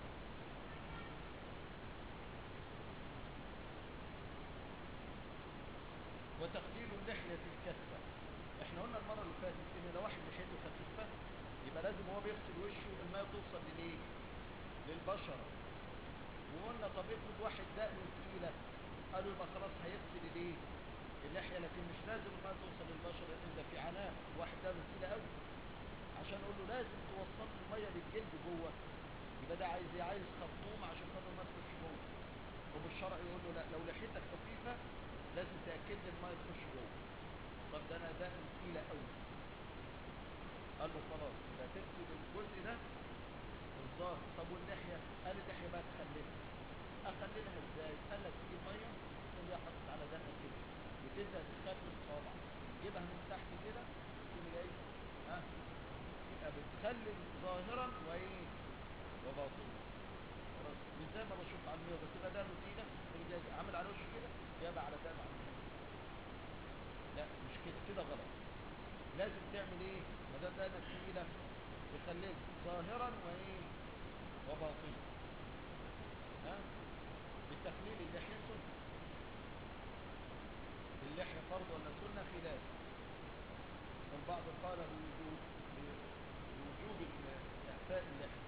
وتخليل اللحية الكثة، احنا قلنا المرة اللي فاتت ان لو واحد لحيته خفيفة يبقى لازم هو بيغسل وشه الماء توصل لليه؟ للبشرة. وقلنا طب افرض واحد دقنه تقيلة، قالوا يبقى خلاص هيغسل الايه؟ اللحية، لكن مش لازم الماء توصل للبشرة، لان ده في عناء. واحد دقنه تقيلة قوي عشان اقول له لازم توصل له المية للجلد جوه، يبقى ده عايز ايه؟ عايز خرطوم عشان خاطر الماء تخش جوه. وبالشرع يقول له لا، لو لحيتك خفيفة لازم تأكد لي الماء تخش جوه. طب ده انا دقن تقيلة قوي، قال له خلاص يبقى تغسل الجزء ده الظاهر. طب واللحية؟ قال اللحية بقى تخللها. اخللها ازاي؟ قال لك تجيب ميه تقوم جاي حاطط على دقنك كده وتبدا تخلل صابعك، تجيبها من تحت كده وتقوم جاي ها، يبقى بتخلل ظاهرا وايه؟ وباطنا. خلاص مش زي ما بشوف على المية بتبقى دقنه تقيله تقوم جاي عامل على وشه كده جايب على دقن على المية. لا مش كده، كده غلط. لازم تعمل ايه؟ ما دام دقنك تقيله تخللها ظاهرا وايه؟ وباطنا. ها؟ بالتخليل اللحية سنة. اللحية فرض ولا سنة؟ خلاف. البعض قال بوجوب بوجوب إعفاء اللحية،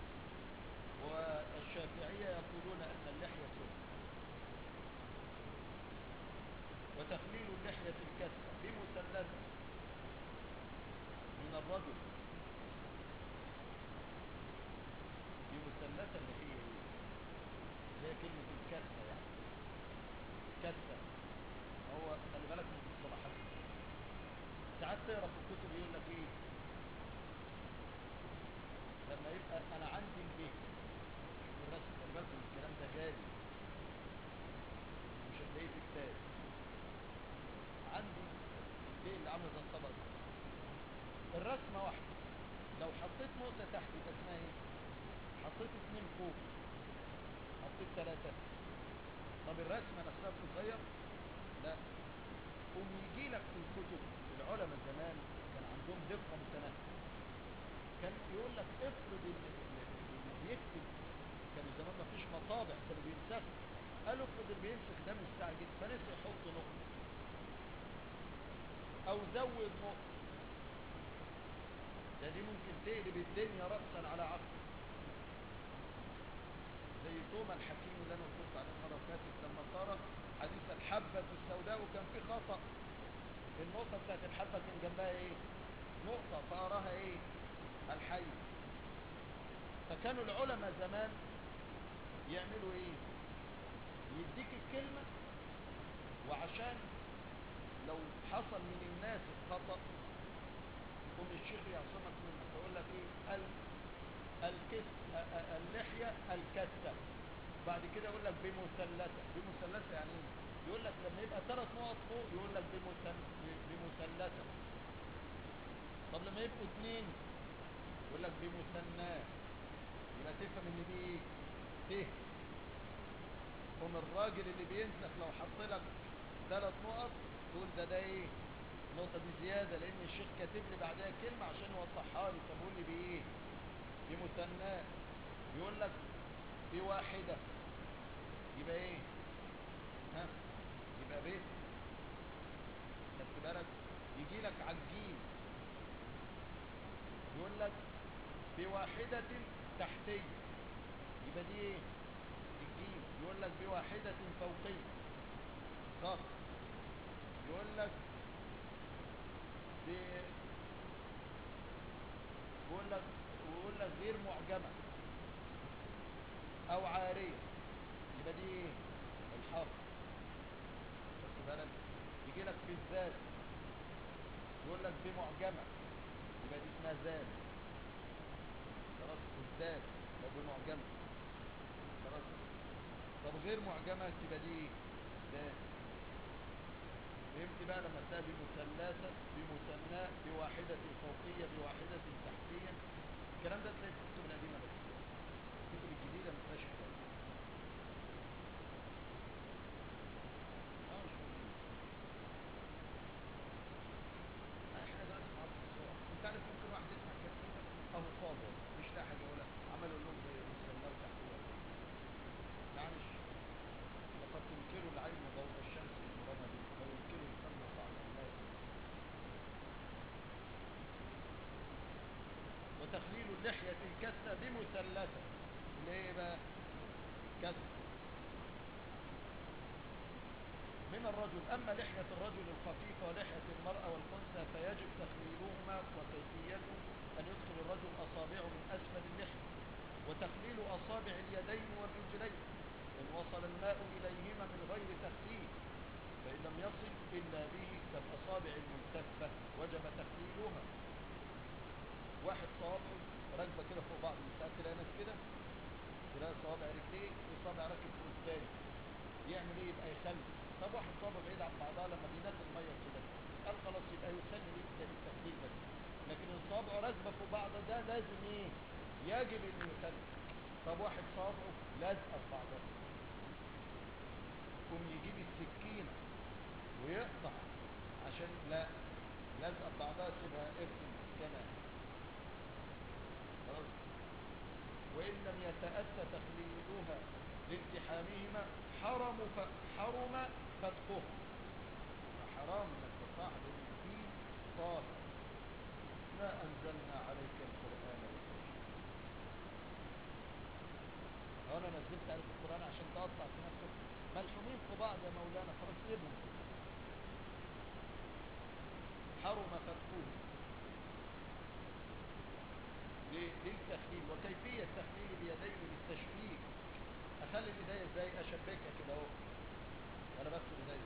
والشافعية يقولون أن اللحية سنة. وتخليل اللحية الكثة بمثلثة من الرجل، بمثلثة اللي هي ايه؟ اللي هي كلمة الكثة يعني كثة. هو خلي بالك من المصطلحات، ساعات تقرا في الكتب يقول لك ايه لما يبقى انا عندي البيت الرسم، خلي بالكم الكلام ده غالي مش هتلاقيه في كتاب. عندي البيت اللي عامل زي الطبق ده، الرسمه واحده، لو حطيت نقطه تحت يبقى اسمها ايه؟ حطيت اتنين فوق، حطيت ثلاثه، طب الرسمه نفسها بتتغير؟ لا. قوم يجي لك في الكتب، العلماء زمان كان عندهم دقه متناهيه، كان يقول لك افرض اللي, اللي بيكتب، كان زمان ما فيش مطابع كانوا بينسخوا، قالوا افرض اللي بينسخ ده مستعجل فنسي يحط نقطه او زود نقطه، ده دي ممكن تقلب الدنيا رأسا على عقب. زي توما الحكيم اللي انا قلت عليه المره اللي فاتت لما قرأ حديث الحبة السوداء وكان في خطأ، النقطة بتاعت الحبة كان جنبها ايه؟ نقطة، فأراها ايه؟ الحي. فكانوا العلماء زمان يعملوا ايه؟ يديك الكلمة، وعشان لو حصل من الناس الخطأ قوم الشيخ يعصمك منك، يقول لك ايه؟ الكس اللحية الكثة، بعد كده يقول لك بمثلثة. بمثلثة يعني ايه؟ يقول لك لما يبقى ثلاث نقط فوق يقول لك بمثلثة، طب لما يبقوا اثنين يقول لك بمثناه، يبقى تفهم ان دي ايه؟ ت. قوم الراجل اللي بينسخ لو حط لك ثلاث نقط تقول ده ده ايه؟ النقطة دي زيادة لان الشيخ كاتب لي بعدها كلمة عشان يوضحها لي، طب قول لي بايه؟ بمثناه. يقول لك بواحدة، يبقى ايه؟ ها؟ يبقى ب. خدت بالك؟ يجي لك على الجيم يقول لك بواحدة تحتية، يبقى دي ايه؟ الجيم. يقول لك بواحدة فوقية، خط. يقول لك ب... يقول لك ويقول لك غير معجمة او عارية، يبقى دي ايه؟ الحرف. خدت بالك؟ يجي لك في الذات يقول لك بمعجمة، يبقى دي اسمها ذات، خلاص. الذات لو بمعجمة خلاص. طب غير معجمة تبقى دي ايه؟ ذات. فهمت بقى لما تلاقي بمثلثة بمثناء بواحدة فوقية بواحدة تحتية، الكلام ده تلاقيه في الكتب القديمة بس، الكتب الجديدة ما فيهاش كلام. اه مش موجود. احنا دلوقتي في عصر السرعة، انت عارف ممكن واحد يسمع كلام يقول لك اهو صابر مش لاقي حاجة يقولها، عملوا لهم مثنى وتحتية. معلش، لقد تنكر العين ضوء الشمس المرمى به وينكر الفم طعم الماء. وتخليل اللحية الكثة بمثلثة، ليه بقى؟ كثة من الرجل. أما لحية الرجل الخفيفة ولحية المرأة والأنثى فيجب تخليلهما، وكيفيته أن يدخل الرجل أصابعه من أسفل اللحية، وتخليل أصابع اليدين والرجلين إن وصل الماء إليهما من غير تخليل، فإن لم يصل إلا به كالأصابع الملتفة وجب تخليلها. واحد صوابعه راكبة كده فوق بعض، ساعات تلاقي ناس كده تلاقي صوابع رجليه وصابع راكب فوق التاني، يعمل ايه؟ يبقى يخلي. طب واحد صوابع بعيد عن بعضها لما بينزل ميه كده قال خلاص يبقى يسن التخليل بس، لكن الصوابع راكبه فوق بعض ده لازم ايه؟ يجب انه يخلي. طب واحد صوابعه لازقه في بعضها، يقوم يجيب السكينه ويقطع عشان لا لازقه في بعضها، سيبها ارسم كما خلاص. وإن لم يتأتى تخليلها لالتحامهما حرم حرم فتقه، حرام انك تقطعها لان الدين طاهر. نزلنا عليك القرآن لتشقى. هو انا نزلت عليك القرآن عشان تقطع في نفسك؟ ملحومين في بعض يا مولانا، خلاص سيبهم. حرم فكوه للتخليل. وكيفية تخليل اليدين للتشبيك. اخلي اليدين ازاي؟ اشبكها كده اهو وانا بغسل ايدي.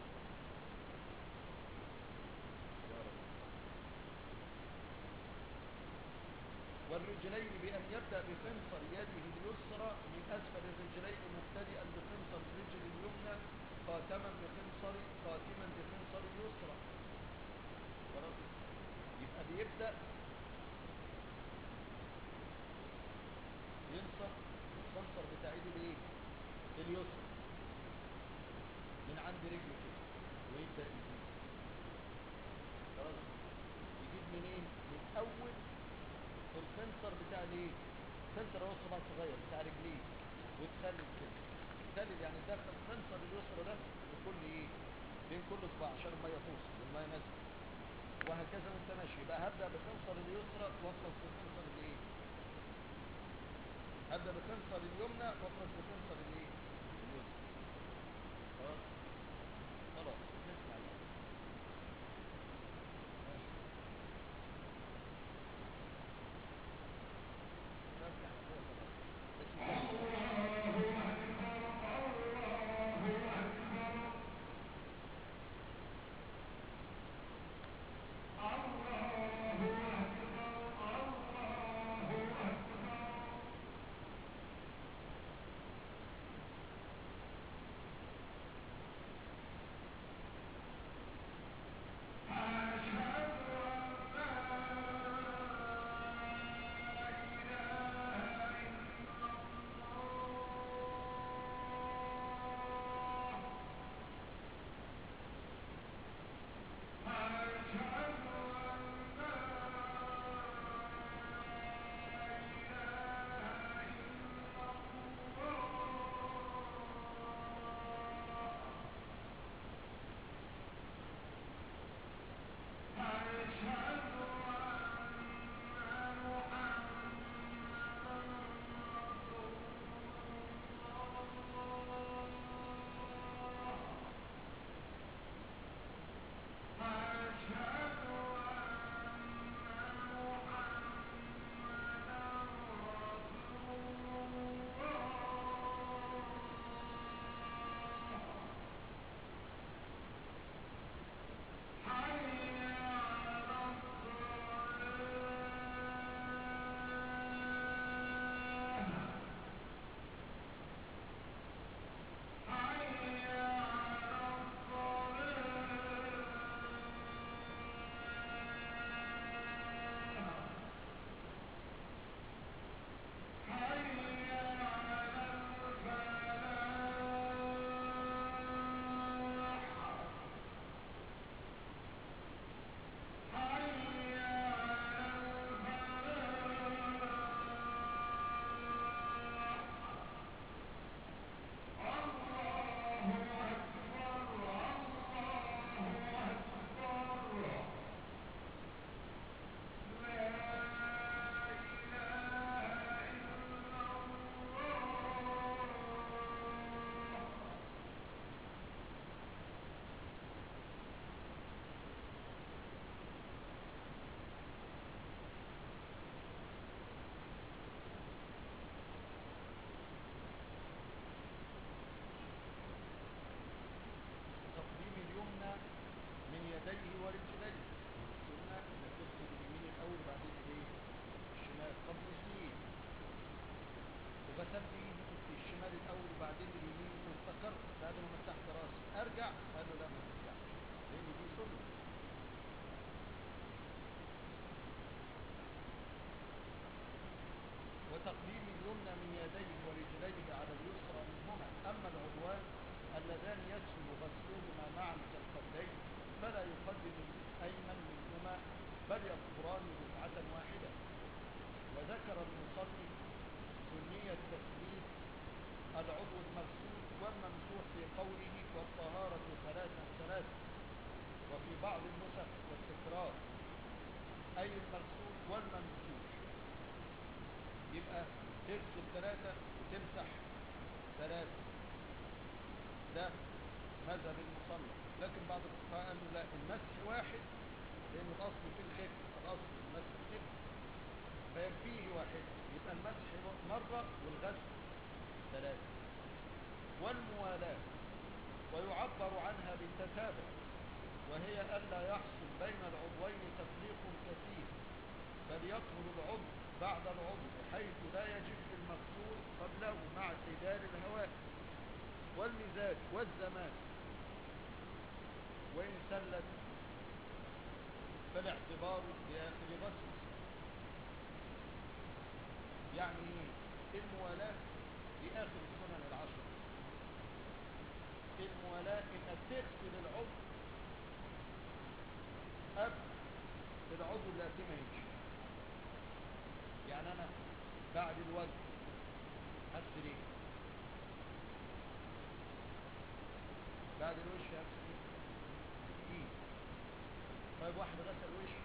والرجلين بأن يبدأ بخنصر يده اليسرى من أسفل الرجلين مبتدئا بخنصر الرجل اليمنى خاتما بخنصر خاتما بخنصر اليسرى. خلاص يبقى بيبدأ ينصر الخنصر بتاع ايدي الايه؟ اليسرى من عند رجله كده ويبدأ يزيد. خلاص يجيب منين؟ من أول الخنصر بتاع الايه؟ خنصر هو الصباع الصغير بتاع رجليه وتخلل كده. تخلل يعني دخل خنصر اليسرى ده بكل ايه؟ بين كل صباع عشان الميه توصل والميه نازله. وهكذا وانت ماشي. يبقى هبدا بخنصر اليسرى واخلص بخنصر الايه؟ هبدا بخنصر اليمنى واخلص بخنصر الايه؟ اليسرى. خلاص خلاص نسمع يعني. ماشي. بس يا حبيبي خلاص. بس تقديم اليمنى من يديه ورجليه. السنة انك تغسل اليمين الاول وبعدين الايه؟ الشمال قبل اثنين. وبسبت ايدي الشمال الاول وبعدين اليمين واستقرت بعد ما مسحت راسي ارجع. قال له لا ما ترجعش لان دي سنة. وتقديم اليمنى من يديه ورجليه على اليسرى منهما. اما العضوان اللذان يسهل غسلهما معا كالقدين فلا يقدم الايمن منهما بل يطهران دفعة واحدة. وذكر المصنف سنية تثبيت العضو المغسول والممسوح في قوله والطهارة ثلاثا ثلاثا. وفي بعض النسخ والتكرار أي المغسول والممسوح. يبقى تغسل ثلاثة وتمسح ثلاثة، ده مذهب المصنف. لكن بعض الفقهاء قالوا لا، المسح واحد، لأن الأصل في الخف، الأصل في المسح الخف، فيكفيه واحد، يبقى المسح مرة والغسل ثلاثة. والموالاة ويعبر عنها بالتتابع، وهي ألا يحصل بين العضوين تفريق كثير، بل يطهر العضو بعد العضو بحيث لا يجف المغسول قبله مع اعتدال الهواء والمزاج والزمان. وإن سلت فالاعتبار بآخر غسل. يعني ايه الموالاة؟ بآخر السنن العشر. الموالاة انك تغسل العضو قبل العضو اللي قبل ما يمشي. يعني انا بعد الوجه هغسل ايه؟ بعد الوش هغسل ايه؟ ايد. طيب واحد غسل وشه،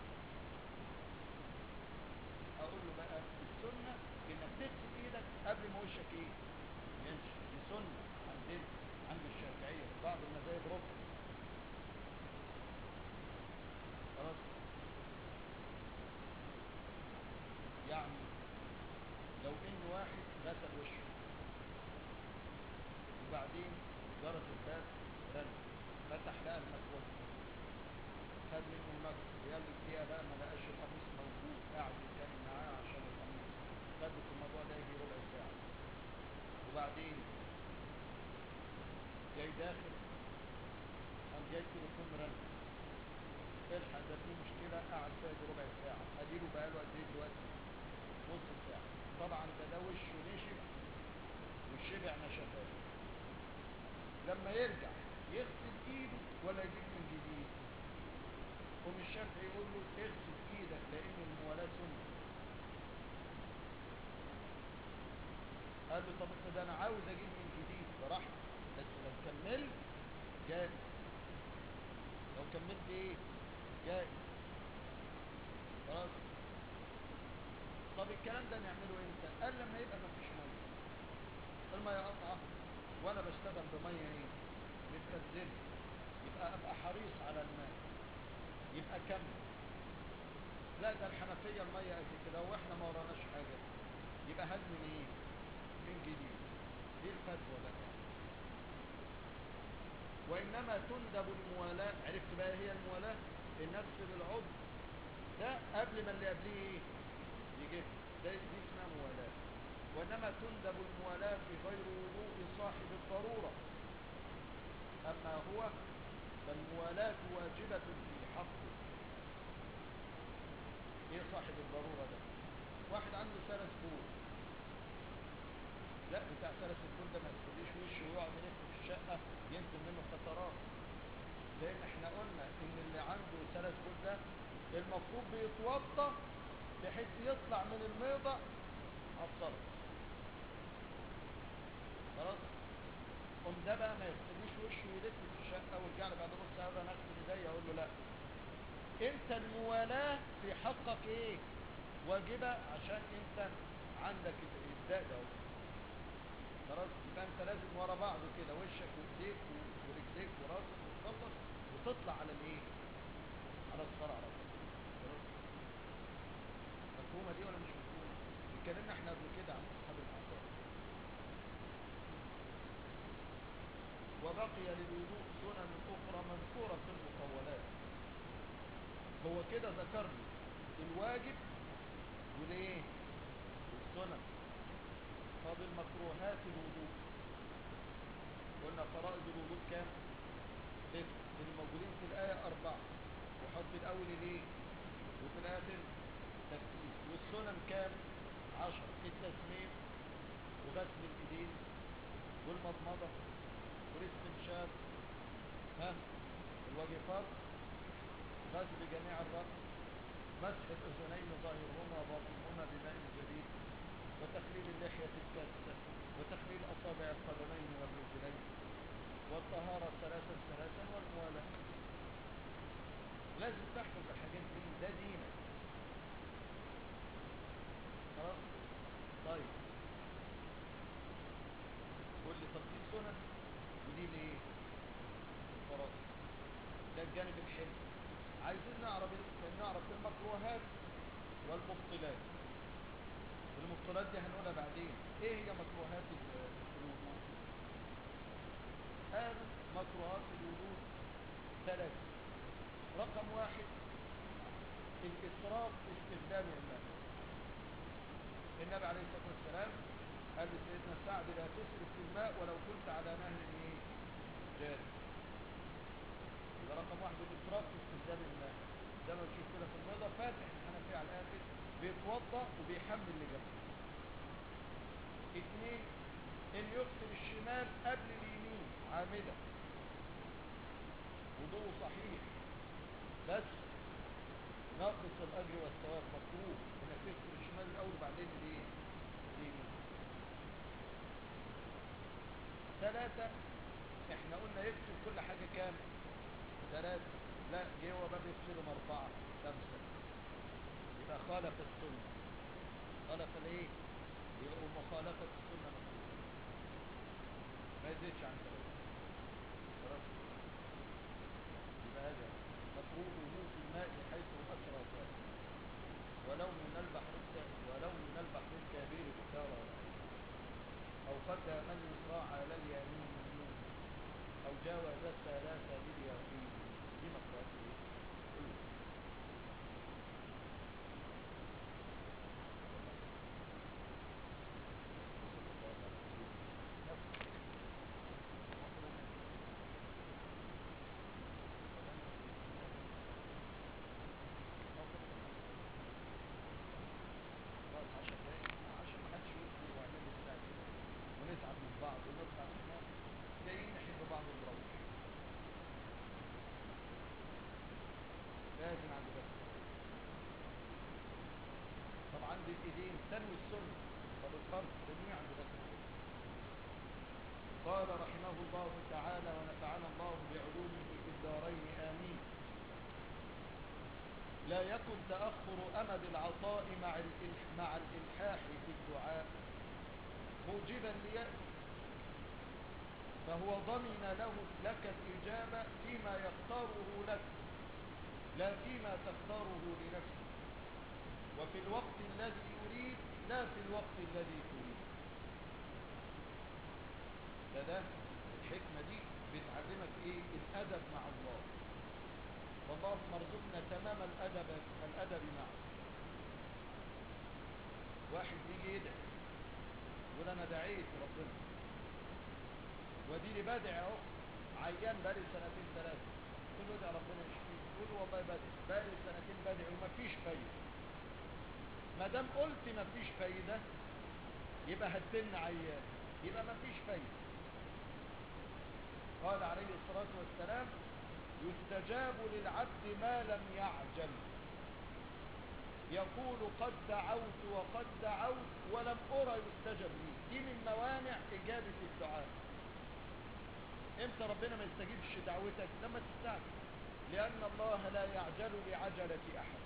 اقول له بقى السنه انك تغسل ايدك قبل ما وشك ايه؟ يمشي. دي سنه عندنا عند الشافعيه، بعض المذاهب ركن. خلاص؟ يعني لو ان واحد غسل وشه وبعدين جرس الباب رن، فتح لقى المكوى، خد منه المكوى، وقال لي فيها بقى ما لقاش القميص موجود، قاعد يتكلم معاه عشان القميص، خد في الموضوع ده يجي ربع ساعه. وبعدين جاي داخل، قام جاي تليفون رن، الحق ده في مشكله، قعد فيها يجي ربع ساعه، اديله بقى له قد ايه دلوقتي؟ نص ساعه. طبعا ده ده وشه نشف والشبع نشفات. لما يرجع يغسل ايده ولا يجيب من جديد؟ قوم الشافعي يقول له اغسل ايدك لان الموالاه سنه. قال له طب ده انا عاوز اجيب من جديد براحتك، بس لو كملت جائز. لو كملت ايه؟ جائز. خلاص؟ طب الكلام ده نعمله امتى؟ قال لما يبقى مفيش ميه، الميه قطعه وانا بشتغل بميه ايه؟ متخزنه، يبقى ابقى حريص على الماء، يبقى كمل. لا ده الحنفيه الميه قد كده واحنا ما وراناش حاجه، يبقى هات من ايه؟ من جديد. دي الفتوى بقى. وانما تندب الموالاه. عرفت بقى هي الموالاه؟ ان اغسل العضو ده قبل ما اللي قبليه ايه؟ يجف. ده دي اسمها موالاه. وانما تندب الموالاه في غير وضوء صاحب الضروره، اما هو فالموالاه واجبه في حقه. ايه صاحب الضروره ده؟ واحد عنده سلس بول، لا بتاع سلس البول ده ما يغسليش وشه ويقعد يلف في الشقه ينزل منه قطرات، لان احنا قلنا ان اللي عنده سلس بول ده المفروض بيتوضا بحيث يطلع من الميضه على الصلاه. خلاص؟ قوم ده بقى ما يغسليش وشه ويلف في الشقه ويرجع لي بعد نص ساعه انا اغسل ايديا، اقول له لا، انت الموالاه في حقك ايه؟ واجبه، عشان انت عندك الداء ده. خلاص؟ يبقى انت لازم ورا بعض كده، وشك وايديك ورجليك وراسك، وتخلص وتطلع على الايه؟ على الصلاه على طول. خلاص؟ مفهومه دي ولا مش مفهومه؟ اتكلمنا احنا قبل كده عن اصحاب الاعذار. وبقي للوضوء سنن اخرى مذكوره في المطولات. هو كده ذكر لي الواجب والايه؟ والسنن. طب المكروهات الوضوء، قلنا فرائض الوضوء كام؟ ست، اللي موجودين في الآية أربعة، وحط الأول الايه؟ وفي الآخر ترتيب. والسنن كام؟ عشر، التسميم وغسل الإيدين والمضمضة والاستنشاق، ها، الوجه فرض، غسل جميع الرأس، مسح الأذنين ظاهرهما وباطنهما بماء جديد، وتخليل اللحية الكاسة، وتخليل أصابع القدمين والرجلين، والطهارة ثلاثا ثلاثا، والموالاة. لازم تحفظ الحاجات دي، ده دينك. الجانب الحلو. عايزين نعرف نعرف المكروهات والمبطلات. المبطلات دي هنقولها بعدين. ايه هي مكروهات الوضوء؟ قال مكروهات الوضوء ثلاثة. رقم واحد الإسراف في استخدام الماء. النبي عليه الصلاة والسلام قال لسيدنا سعد لا تسرف في الماء ولو كنت على نهر ايه جاري. يبقى رقم واحد الإسراف في استخدام الماء. زي ما بتشوف كده في الرضا فاتح الحنفية على الآخر بيتوضأ وبيحمل اللي جنبه. اثنين ان يغسل الشمال قبل اليمين عامدا، وضوءه صحيح بس ناقص الاجر والثواب، مكروه انك تغسل الشمال الاول وبعدين الايه اليمين. ثلاثة احنا قلنا يغسل كل حاجة كامل. ثلاثة لا جه هو بقى بيغسلهم أربعة خمسة، يبقى خالف السنة. خالف الايه؟ يبقى مخالفة السنة مكروه، ما يزيدش عن ثلاثة. خلاص يبقى هذا مكروه وجود الماء حيث أسرى فيه، ولو من البحر ولو من البحر الكبير اختار، أو قدم اليسرى على اليمين أو جاوز الثلاثة باليقين. دي مكروهات ايه؟ ونتعب من بعض ونطلع احنا جايين نحب بعض ونروح. لازم عند بس. طب عند الايدين تنوي السنة، طب الفرض تنوي عند بس. قال رحمه الله تعالى ونفعنا الله بعلومه في الدارين آمين. لا يكن تأخر أمد العطاء مع مع الإلحاح في الدعاء موجبا ليأس، فهو ضمن له لك الإجابة فيما يختاره لك لا فيما تختاره لنفسك، وفي الوقت الذي يريد لا في الوقت الذي تريد. ده ده الحكمة دي بتعلمك ايه؟ الأدب مع الله. والله مرزقنا تمام الأدب الأدب معه. واحد يجي يدعي يقول أنا دعيت ربنا وديني بدعي اهو، عيان بقالي سنتين ثلاثة، تقول له ادعي ربنا يشفيك، تقول له والله بدعي بقالي سنتين بدعي ومفيش فايدة. ما دام قلت مفيش فايدة يبقى هتدن عيان، يبقى مفيش فايدة. قال عليه الصلاة والسلام يستجاب للعبد ما لم يعجل، يقول قد دعوت وقد دعوت ولم أرى يستجب لي. دي من موانع إجابة الدعاء. امتى ربنا ما يستجيبش دعوتك؟ لما تستعجل، لأن الله لا يعجل بعجلة أحد.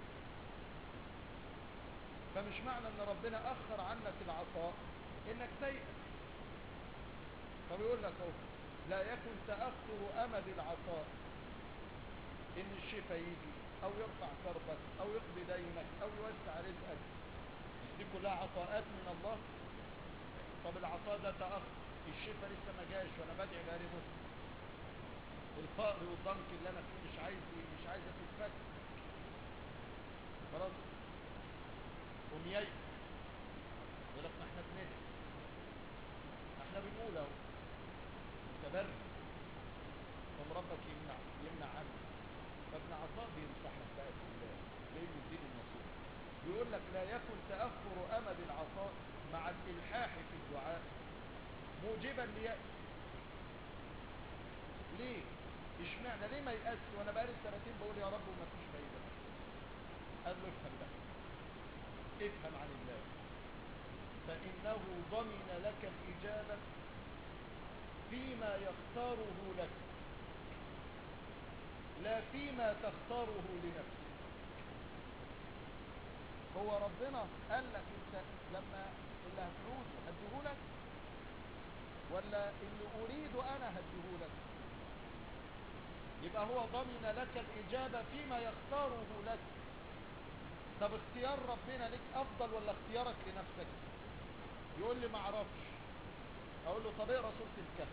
فمش معنى ان ربنا أخر عنك العطاء انك تيأس. فبيقول لك اهو لا يكن تأخر أمد العطاء، ان الشفاء يجي او يرفع كربك او يقضي دينك او يوسع رزقك، دي كلها عطاءات من الله. طب العطاء ده تأخر، الشفاء لسه ما جاش وانا بدعي بقالي مدة، الفقر والضنك اللي انا فيه مش عايز مش عايزه تتفك، خلاص قوم ييأس. يقول لك ما احنا بندعي، ما احنا بنقول اهو متبرر، طب ربك يمنع يمنع عنك. فابن عطاء بينصحك بقى في الله لانه الدين النصيحه. بيقول لك لا يكن تأخر أمد العطاء مع الإلحاح في الدعاء موجبا ليأس. ليه؟ اشمعنى ليه ما يأس وانا بقالي سنتين بقول يا رب وما فيش فايدة؟ قال له افهم بقى، افهم عن الله، فإنه ضمن لك الإجابة فيما يختاره لك لا فيما تختاره لنفسك. هو ربنا قال لك انت لما اللي هتعوزه هديهولك ولا اللي اريده انا هديهولك؟ يبقى هو ضمن لك الإجابة فيما يختاره لك. طب اختيار ربنا لك أفضل ولا اختيارك لنفسك؟ يقول لي ما اعرفش. أقول له طب اقرا سورة الكهف.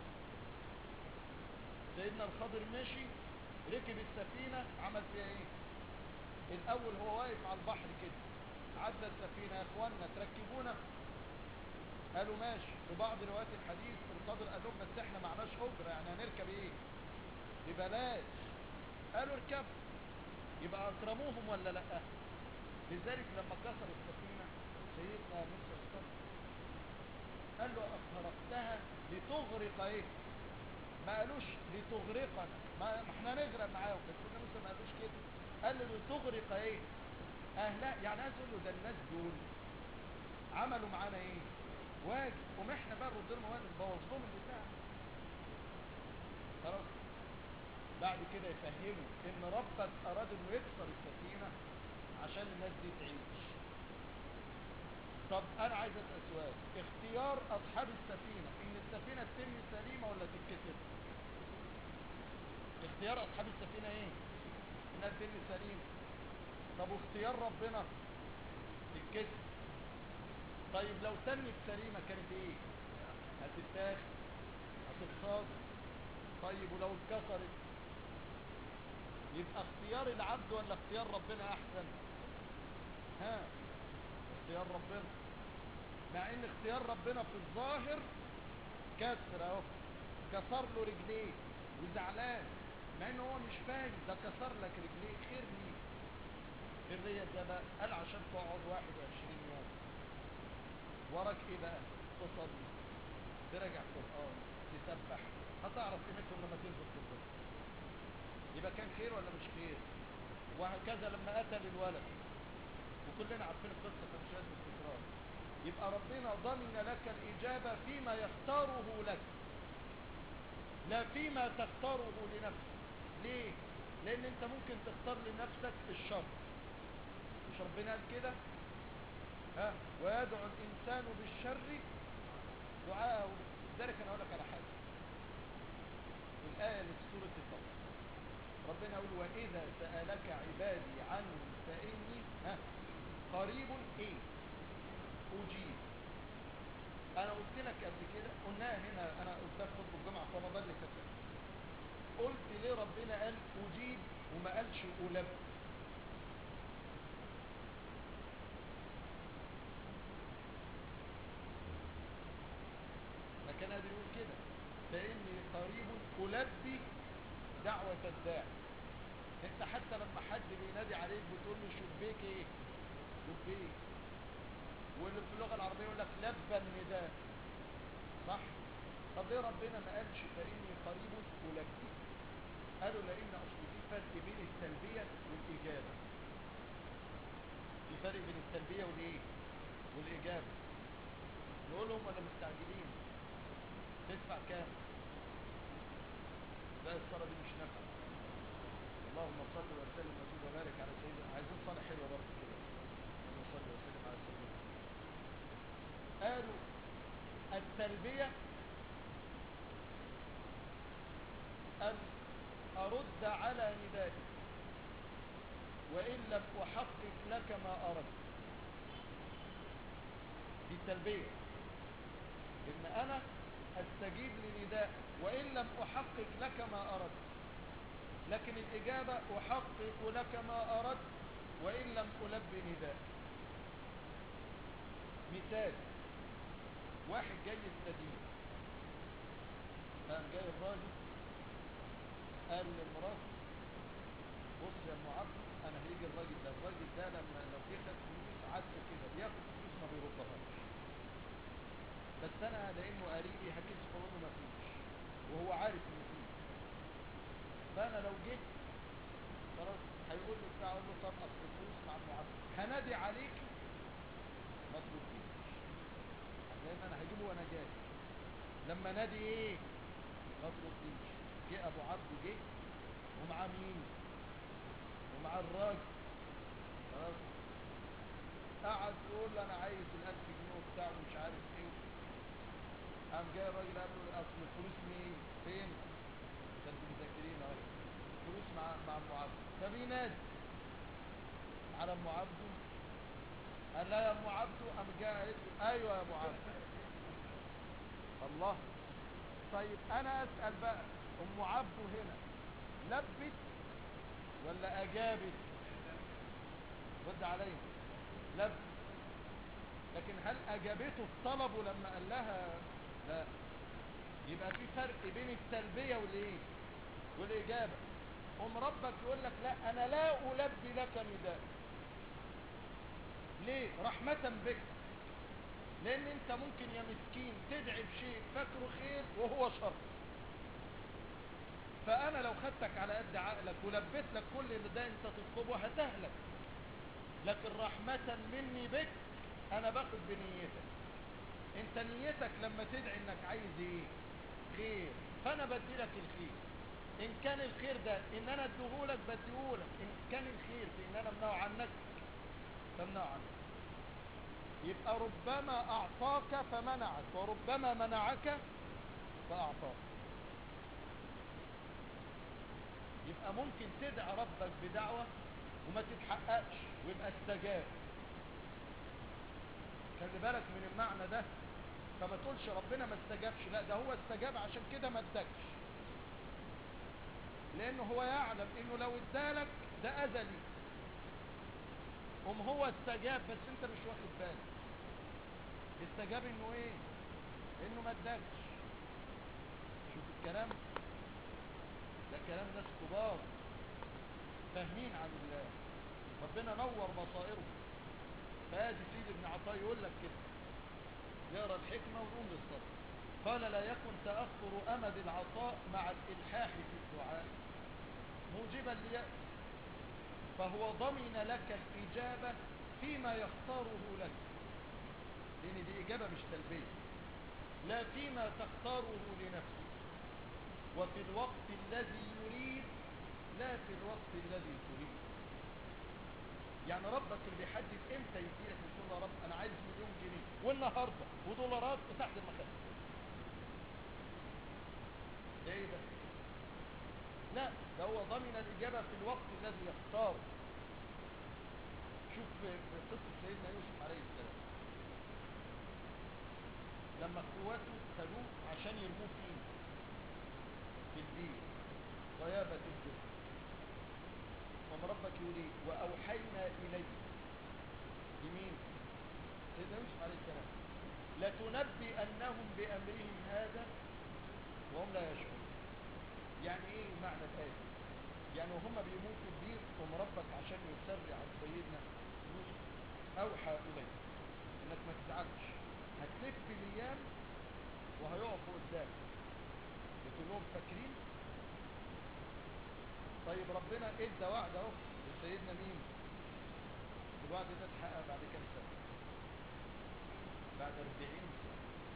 سيدنا الخضر ماشي، ركب السفينة، عمل فيها ايه؟ الأول هو واقف على البحر كده، عدى السفينة، يا اخوانا تركبونا؟ قالوا ماشي. في بعض روايات الحديث الخضر قال لهم بس احنا معناش أجرة، يعني هنركب ايه؟ ببلاش. قالوا اركبوا. يبقى أكرموهم ولا لأ؟ لذلك لما كسر السفينة سيدنا موسى استغرب، قال له أخرقتها لتغرق ايه؟ ما قالوش لتغرقنا، ما احنا نغرق معاهم، بس سيدنا موسى ما قالوش كده، قال له لتغرق ايه؟ اهلا. يعني عايز اقول له ده الناس دول عملوا معانا ايه؟ واجب، قوم احنا بقى نرد لهم واجب، نبوظ لهم البتاع. خلاص. بعد كده يفهموا ان ربك اراد انه يكسر السفينه عشان الناس دي تعيش. طب انا عايز اسال سؤال، اختيار اصحاب السفينه ان السفينه تتم سليمه ولا تتكسر؟ اختيار اصحاب السفينه ايه؟ انها تتم سليمه. طب واختيار ربنا؟ تتكسر. طيب لو تمت سليمه كانت ايه؟ هتتاخد، هتتصاد. طيب ولو اتكسرت؟ يبقى اختيار العبد ولا اختيار ربنا احسن؟ ها؟ اختيار ربنا. مع ان اختيار ربنا في الظاهر كسر اهو، كسر له رجليه وزعلان، مع ان هو مش فاهم ده كسر لك رجليه خير ليه. خير ليه ده بقى؟ قال عشان تقعد واحد وعشرين يوم وراك ايه بقى؟ تصلي، تراجع قرآن، تسبح، هتعرف قيمتهم لما تنزل في الظهر. يبقى كان خير ولا مش خير؟ وهكذا لما قتل الولد، وكلنا عارفين القصة فمش لازم التكرار. يبقى ربنا ضمن لك الإجابة فيما يختاره لك، لا فيما تختاره لنفسك. ليه؟ لأن أنت ممكن تختار لنفسك الشر، مش ربنا قال كده؟ ها؟ ويدعو الإنسان بالشر دعاءه. لذلك أنا أقول لك على حاجة، الآية اللي في سورة البقرة ربنا يقول وإذا سألك عبادي عني فإني ها قريب إيه؟ أجيب. أنا قلت لك قبل كده، قلناها هنا، أنا قلتها في خطبة الجمعة في رمضان اللي فات. قلت ليه ربنا قال أجيب وما قالش ألبي؟ ما كان قادر يقول كده، فإني قريب ألبي دعوة الداعي. انت حتى لما حد بينادي عليك بتقول له شبيك ايه؟ لبيك. واللي في اللغة العربية يقول لك لبى النداء، صح؟ طب ليه ربنا ما قالش فإني قريب ألبي؟ قالوا لأن أصل في فرق بين التلبية والإجابة. في فرق بين التلبية والإيه؟ والإجابة. نقول لهم أنا مستعجلين، تدفع كام؟ لا الصلاة دي مش نافعة. اللهم صل وسلم وزد وبارك على سيدنا. عايزين صلاة حلوة برضه كده، اللهم صل وسلم على سيدنا. قالوا التلبية أن أرد على ندائك وإن لم أحقق لك ما أردت. دي التلبية، إن أنا أستجيب لنداء وإن لم أحقق لك ما أردت. لكن الإجابة أحقق لك ما أردت وإن لم ألبي نداء. مثال، واحد جاي يستدين، قام جاي الراجل قال لمراته بص يا ام عبد، انا هيجي الراجل ده، الراجل ده لما لو جه خد فلوس عادته كده بياخد فلوس ما بيردهاش، بس انا لانه قريبي هكسف اقول له ما فيش وهو عارف ان فيه، فانا لو جيت خلاص هيقول لي بتاع، اقول له طب اصل الفلوس مع ام عبد، هنادي عليك ما ترديش، لان انا هجيبه وانا جاي، لما نادي ايه ما ترديش. جه ابو عبد جه ومعاه مين؟ ومعاه الراجل، خلاص قعد يقول له انا عايز الالف جنيه وبتاع ومش عارف ايه. قام جاي الراجل قال له اصل الفلوس مين؟ فين؟ ده انتوا مذاكرين اهو. فبينادي على ام عبده، قال لا يا ام عبده، قام جاء قالت له ايوه يا ابو عبده. الله. طيب انا اسال بقى، ام عبده هنا لبت ولا اجابت؟ رد عليا. لبت. لكن هل اجابته الطلب لما قال لها؟ لا. يبقى في فرق بين التلبيه والايه والاجابه. ام ربك يقول لك لا انا لا البي لك نداء. ليه؟ رحمه بك. لان انت ممكن يا مسكين تدعي بشيء فاكره خير وهو شر، فانا لو خدتك على قد عقلك ولبيت لك كل اللي ده انت تطلبه هتهلك، لكن رحمة مني بك انا باخد بنيتك. انت نيتك لما تدعي انك عايز ايه؟ خير، فانا بدي لك الخير. ان كان الخير ده ان انا اديهولك بديهولك، ان كان الخير في ان انا امنعه عنك فامنعه عنك. يبقى ربما اعطاك فمنعك، وربما منعك فاعطاك. يبقى ممكن تدعي ربك بدعوة وما تتحققش ويبقى استجاب. خلي بالك من المعنى ده. فما تقولش ربنا ما استجابش، لا ده هو استجاب عشان كده ما ادكش، لانه هو يعلم انه لو ادالك ده ازلي. قم هو استجاب بس انت مش واخد بالك. استجاب انه ايه؟ انه ما ادكش. شوف الكلام ده، كلام ناس كبار فاهمين عن الله، ربنا نور بصائره. فادي سيد ابن عطاء يقول لك كده، يقرا الحكمه ونقوم للصبر. قال لا يكن تاخر امد العطاء مع الالحاح في الدعاء موجبا ليأس، فهو ضمن لك الاجابه فيما يختاره لك. لان دي اجابه مش تلبيه، لا فيما تختاره لنفسك، وفي الوقت الذي يريد لا في الوقت الذي تريد. يعني ربك اللي بيحدد امتى يديلك. تقول له يا رب انا عايز مليون جنيه والنهارده ودولارات وتحت المخده، ده ايه ده؟ لا، ده هو ضمن الاجابه في الوقت الذي يختار. شوف في قصه سيدنا يوسف عليه السلام، لما اخواته خدوه عشان يرموه فيه في البير غيابه الجب، وما ربك يقول ايه؟ واوحينا اليه. يمين سيدنا يوسف عليه السلام لتنبئنهم بامرهم هذا وهم لا يشعرون. يعني ايه معنى الايه؟ يعني وهم بيموتوا البير قام ربك عشان يسرع عن سيدنا يوسف اوحى اليه انك ما تزعلش، هتلف الايام وهيقفوا قدامك. بتقول لهم فاكرين؟ طيب ربنا ادى وعد اهو لسيدنا مين؟ الوعد ده اتحقق بعد كام سنه؟ بعد أربعين سنه.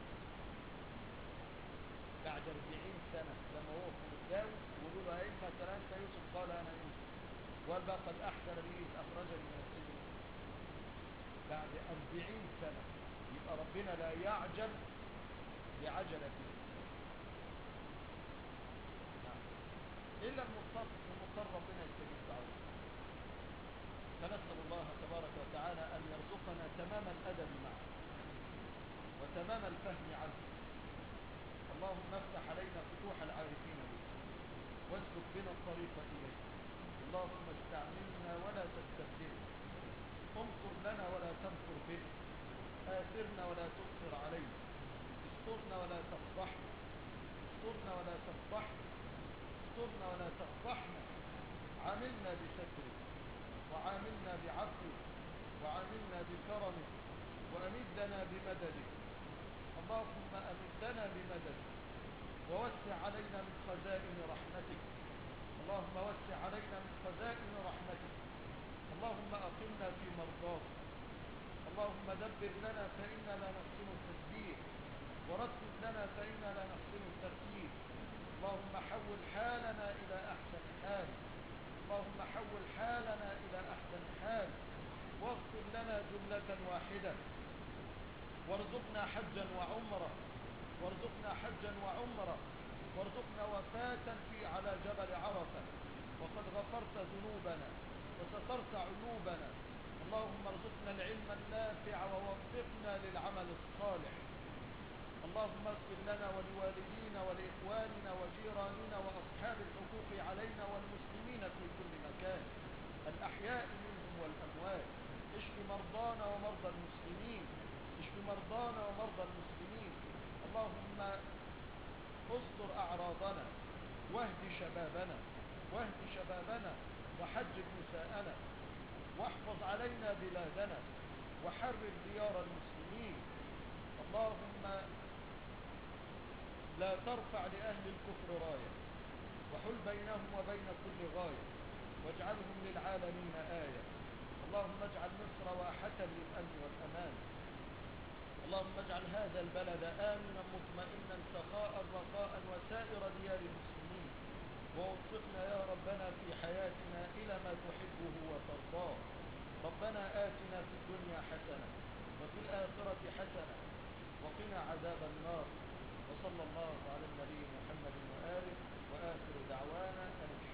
بعد أربعين سنه لما وقفوا قدامه ويقولوا له انك انت يوسف؟ قال انا يوسف. وقال بقى قد احسن بي اذ اخرجني من السجن. بعد أربعين سنه. يبقى ربنا لا يعجل بعجله الانسان. نعم. الا المضطر، المضطر ربنا يستجيب دعوته. فنسال الله تبارك وتعالى ان يرزقنا تمام الادب معه وتمام الفهم عنه. اللهم افتح علينا فتوح العارفين به واسلك بنا الطريق اليه. اللهم استعملنا ولا تستبدلنا، انصر لنا ولا تنصر بنا، آثرنا ولا تؤثر علينا، استرنا ولا تفضحنا، استرنا ولا تفضحنا، استرنا ولا تفضحنا. عاملنا بسترك وعاملنا بعفوك وعاملنا بكرمك وأمدنا بمددك. اللهم أمدنا بمددك ووسع علينا من خزائن رحمتك. اللهم وسع علينا من خزائن رحمتك. اللهم أقمنا في مرضاك. اللهم دبر لنا فإنا لا نحسن التدبير، ورتب لنا فإنا لا نحسن الترتيب. اللهم حول حالنا إلى أحسن حال. اللهم حول حالنا إلى أحسن حال، واغفر لنا جملة واحدة، وارزقنا حجا وعمرة، وارزقنا حجا وعمرة، وارزقنا وفاة في على جبل عرفة وقد غفرت ذنوبنا عيوبنا. اللهم ارزقنا العلم النافع ووفقنا للعمل الصالح. اللهم اغفر لنا ولوالدينا ولإخواننا وجيراننا وأصحاب الحقوق علينا والمسلمين في كل مكان، الأحياء منهم والأموات. اشف مرضانا ومرضى المسلمين، اشف مرضانا ومرضى المسلمين. اللهم استر أعراضنا، واهد شبابنا واهد شبابنا وحجب نساءنا، واحفظ علينا بلادنا، وحرر ديار المسلمين. اللهم لا ترفع لأهل الكفر راية، وحل بينهم وبين كل غاية، واجعلهم للعالمين آية. اللهم اجعل مصر واحة للأمن والأمان. اللهم اجعل هذا البلد آمنا مطمئنا سخاء رخاء وسائر ديار المسلمين، ووفقنا يا ربنا في حياتنا إلى ما تحبه وترضاه. ربنا آتنا في الدنيا حسنة وفي الآخرة حسنة وقنا عذاب النار. وصلى الله على النبي محمد وآله، وآخر دعوانا أن